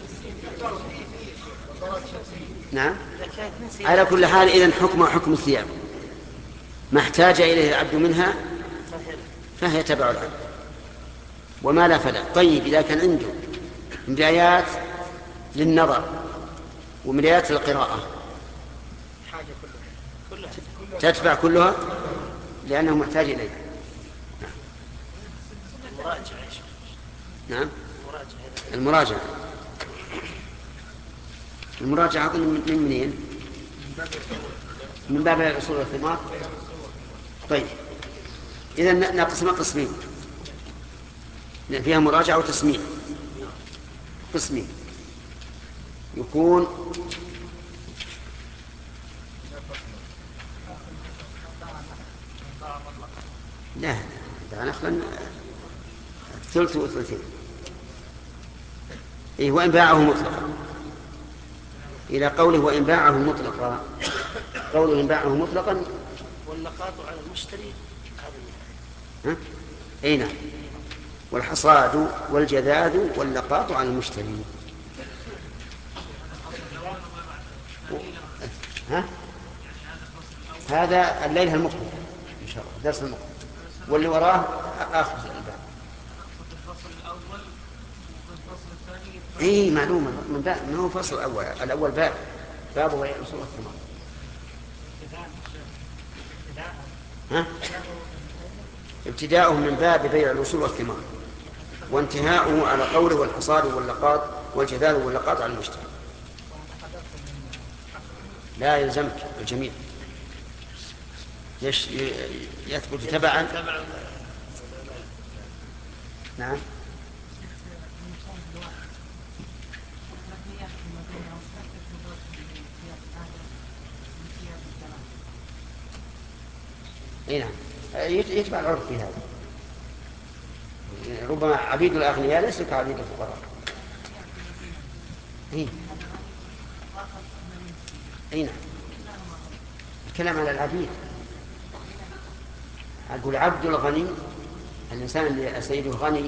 نعم. على كل حال إذن حكم حكم الثياب، ما احتاج إليه العبد منها فهي تبع العبد، وما لا فلا. طيب إذا كان عنده مرايات للنظر ومرايات للقراءة تتبع كلها لأنه محتاج إليها. نعم. المراجعة المراجعة من منين؟ من باب الأصول والثمار. طيب إذا نقسم قسمين، فيها مراجعة وتسميع. قسمين يكون لا لا نخلا ثلث وثلثين. إيه وإن باعه مطلقا، إلى قوله وإن باعه مطلقا، قوله إن باعه مطلقا واللقاط على المشتري هذا ها؟ أي نعم. والحصاد والجذاذ واللقاط على المشتري. ها؟ هذا الليلة المقبل إن شاء الله درس المقبل، واللي وراه آخر الباب. إيه معلومة من باب، ما هو فصل الأول. الأول باب باب بيع الأصول والثمار. ها؟ ابتداؤه من باب بيع الأصول والثمار، وانتهاؤه على قوله والحصاد واللقاط والجذاذ واللقاط على المشتري. لا يلزمك الجميع، يش يثبت تبعا. نعم. اي نعم يتبع العرف في هذا. ربما عبيد الاغنياء ليسوا كعبيد الفقراء. اي اي نعم. الكلام على العبيد. اقول عبد الغني، الانسان اللي سيده غني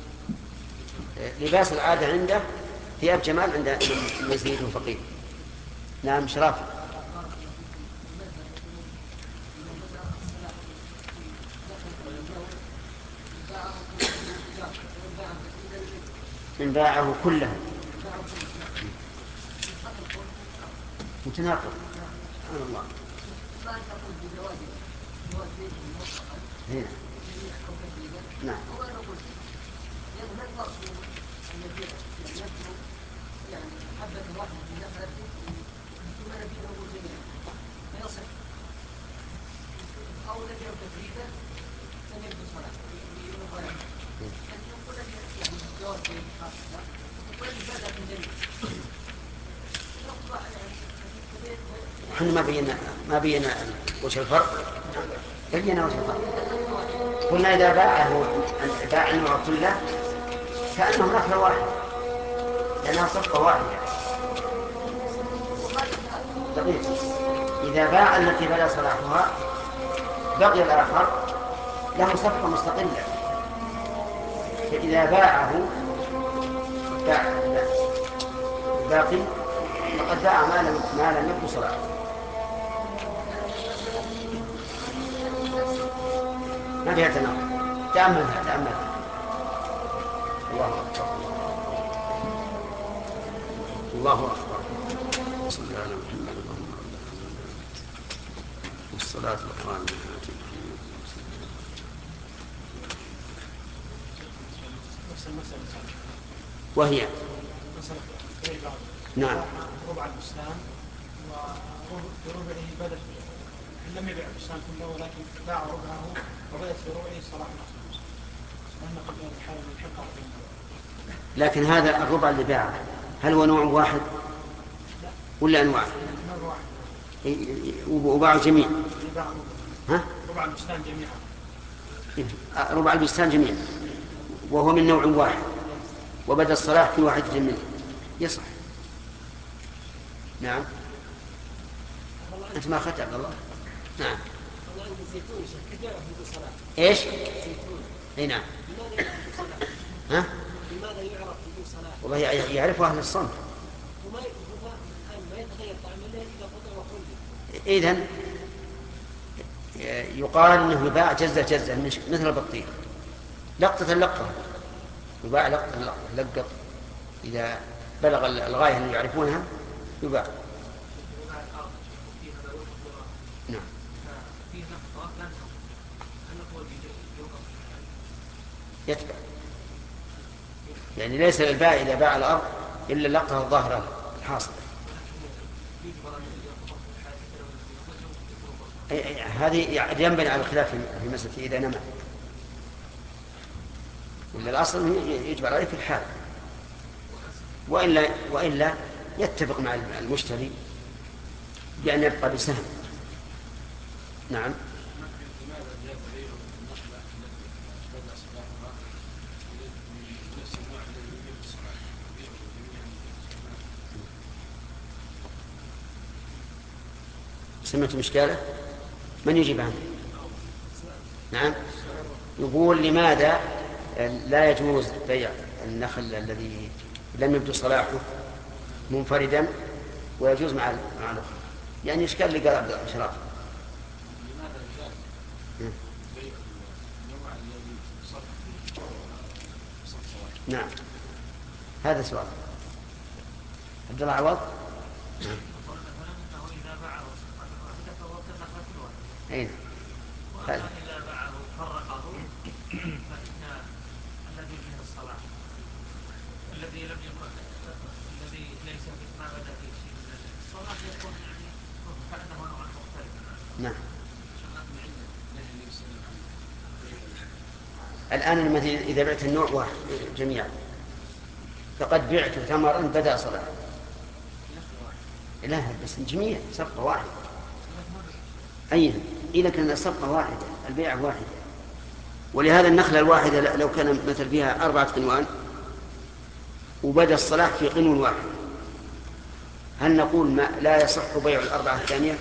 لباس العاده عنده ثياب جمال عند من سيده فقير. نعم شرف. من باعه كله متناقض. سبحان الله. هنا. نعم. احنا ما بينا ما بينا وش الفرق. بينا وش الفرق. قلنا إذا باعه باع النوع كله كأنه نفر واحد لأنها صفقة واحدة. دقيقة. إذا باع التي بدا صلاحها بقي الآخر له صفقة مستقلة. فإذا باعه باع باقي فقد باع ما لم ما لم يبدو صلاحه. ما فيها تناقض. تأملها تأملها. الله أكبر الله أكبر. صلى الله على محمد والصلاة والسلام. وهي نعم ربع البستان وربعه بدت لم يبيع البستان كله ولكن باع ربعه وبدت في ربعه صلاح نفسه لأن قبل الحال الحقه. لكن هذا الربع اللي باعه هل هو نوع واحد ولا أنواع؟ نوع واحد. وباعوا جميعا. ها؟ ربع البستان جميعا. ربع البستان جميعا وهو من نوع واحد وبدأ الصلاح في واحد منه يصح. نعم. أنت ما أخذت عبد الله. نعم. إيش؟ أي نعم. ها؟ لماذا يعرف بدون صلاح؟ والله يعرفه أهل الصنف. وما ما يتغير طعمه إلا إذا قطع وحرم. إذن يقال إنه يباع جزة جزة مثل البطيخ لقطة لقطة. يباع لقطة لقطة لقط إذا بلغ الغاية اللي يعرفونها يباع. نعم. يتبع يعني ليس للبائع إذا باع الأرض إلا اللقطة الظاهرة الحاصلة. هذه ينبني على الخلاف في مسألة إذا نمى ولا الأصل يجبر عليه في الحال وإلا, وإلا يتفق مع المشتري بأن يبقى بسهم. نعم. سمعت مشكلة من يجيب عنه؟ نعم. يقول لماذا لا يجوز بيع النخل الذي لم يبدو صلاحه منفردا ويجوز مع مع الأخرى؟ يعني إشكال اللي قال عبد الشراف. لماذا جاء بيع النوع الذي صف صف واحد؟ نعم هذا سؤال. عبد الله عوض. نعم. إذا باعه واحدة فهو كالنخلة الواحدة. أين؟ وأما إذا باعه فرقه فإن الذي فيه الصلاح الذي لم يكن الذي ليس ما بدا فيه شيء من الصلاح يكون يعني كأنه نوع مختلف. نعم. الآن مثلا إذا بعت النوع واحد جميعا فقد بعت ثمرا بدأ صلاح. لا بس الجميع صفقة واحدة. أي إذا كان الصفقة واحدة البيعة واحدة. ولهذا النخلة الواحدة لو كان مثل فيها أربعة قنوان وبدأ الصلاح في قنو واحد هل نقول ما لا يصح بيع الأربعة الثانية؟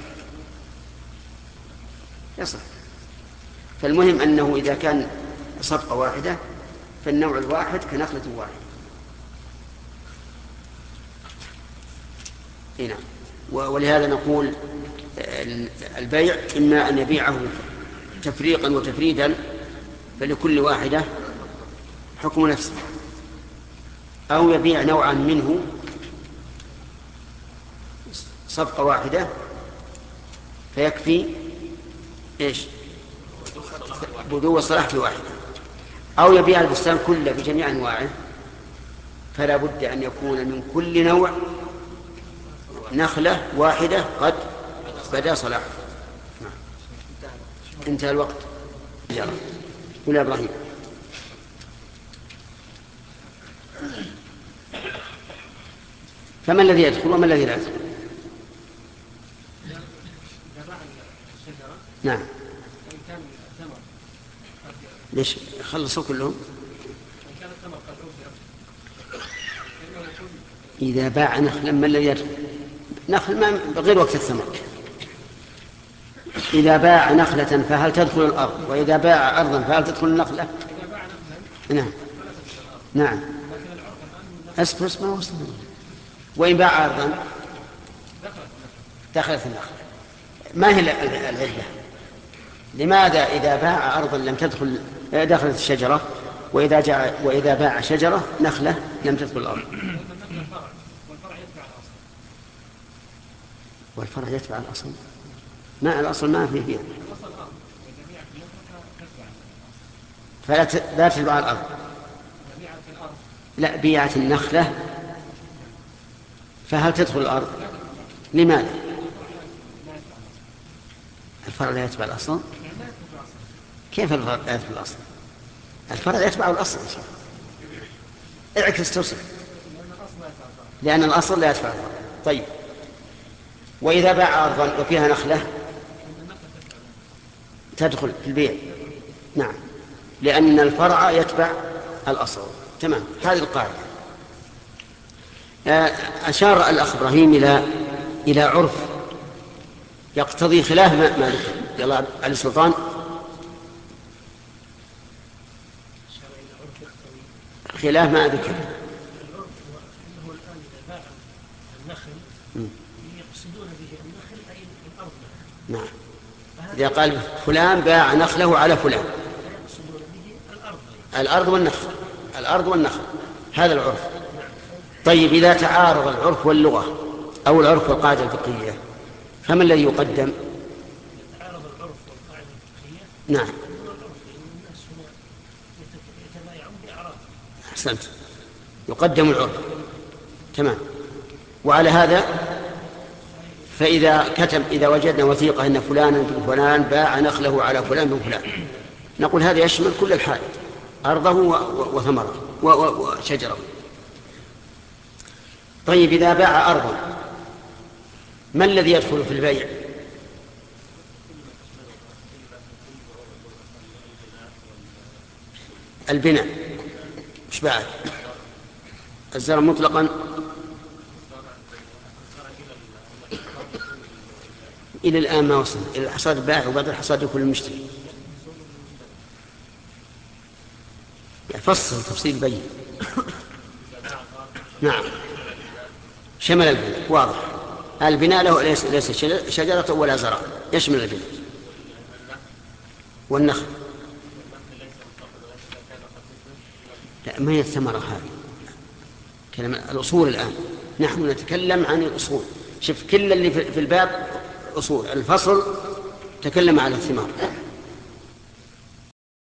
يصح. فالمهم أنه إذا كان صفقة واحدة فالنوع الواحد كنخلة واحدة. هنا ولهذا نقول البيع إما أن يبيعه تفريقا وتفريدا فلكل واحدة حكم نفسه، أو يبيع نوعا منه صفقة واحدة فيكفي إيش بدو الصلاح في واحدة، أو يبيع البستان كله بجميع أنواعه فلا بد أن يكون من كل نوع نخلة واحدة قد بدأ صلاح. انتهى الوقت. قل يا إبراهيم. فما الذي يدخل وما الذي لا يدخل؟ نعم. ليش خلصوا كلهم؟ إذا باع نخلا ما الذي يدخل؟ نخل ما غير وقت الثمر. إذا باع نخلة فهل تدخل الأرض؟ وإذا باع أرضا فهل تدخل النخلة؟ نعم نعم. أسف أسف ما وصل. وإن باع أرضا دخلت النخلة. ما هي العلة؟ لماذا إذا باع أرضا لم تدخل دخلت الشجرة وإذا جاء وإذا باع شجرة نخلة لم تدخل الأرض؟ والفرع يتبع الأصل. ما الأصل ما فيه فيه فلا لا تتبع الأرض. لا بيعت النخلة فهل تدخل الأرض؟ لماذا؟ الفرع لا يتبع الأصل. كيف الفرع لا يتبع الأصل؟ الفرع يتبع الأصل. اعكس توصف لأن الأصل لا يتبع الفرع. طيب وإذا باع أرضا وفيها نخلة تدخل في البيع. نعم لأن الفرع يتبع الأصل. تمام. هذه القاعدة. أشار الأخ إبراهيم إلى إلى عرف يقتضي خلاف ما, ما ذكر. يلا علي السلطان. خلاف ما ذكر. نعم. إذا قال فلان باع نخله على فلان الأرض والنخل الأرض والنخل هذا العرف. طيب إذا تعارض العرف واللغة أو العرف والقاعدة الفقهية فما الذي يقدم؟ تعارض العرف والقاعدة الفقهية. نعم. الناس هنا يتبايعون بأعراض. أحسنت. يقدم العرف. تمام. وعلى هذا فإذا كتب إذا وجدنا وثيقة أن فلانا بن فلان باع نخله على فلان بن فلان نقول هذا يشمل كل الحائط أرضه وثمره وشجره. طيب إذا باع أرضا ما الذي يدخل في البيع؟ البناء. مش بعد الزرع مطلقا إلى الآن ما وصل إلى الحصاد البائع وبعد الحصاد يكون المشتري. يعني فصل تفصيل بين. نعم شمل البناء واضح. البناء له ليس, ليس شجرة ولا زرع، يشمل البناء والنخل. لا ما هي الثمرة هذه، كلام الأصول الآن نحن نتكلم عن الأصول. شوف كل اللي في الباب أصول، الفصل تكلم على الثمار.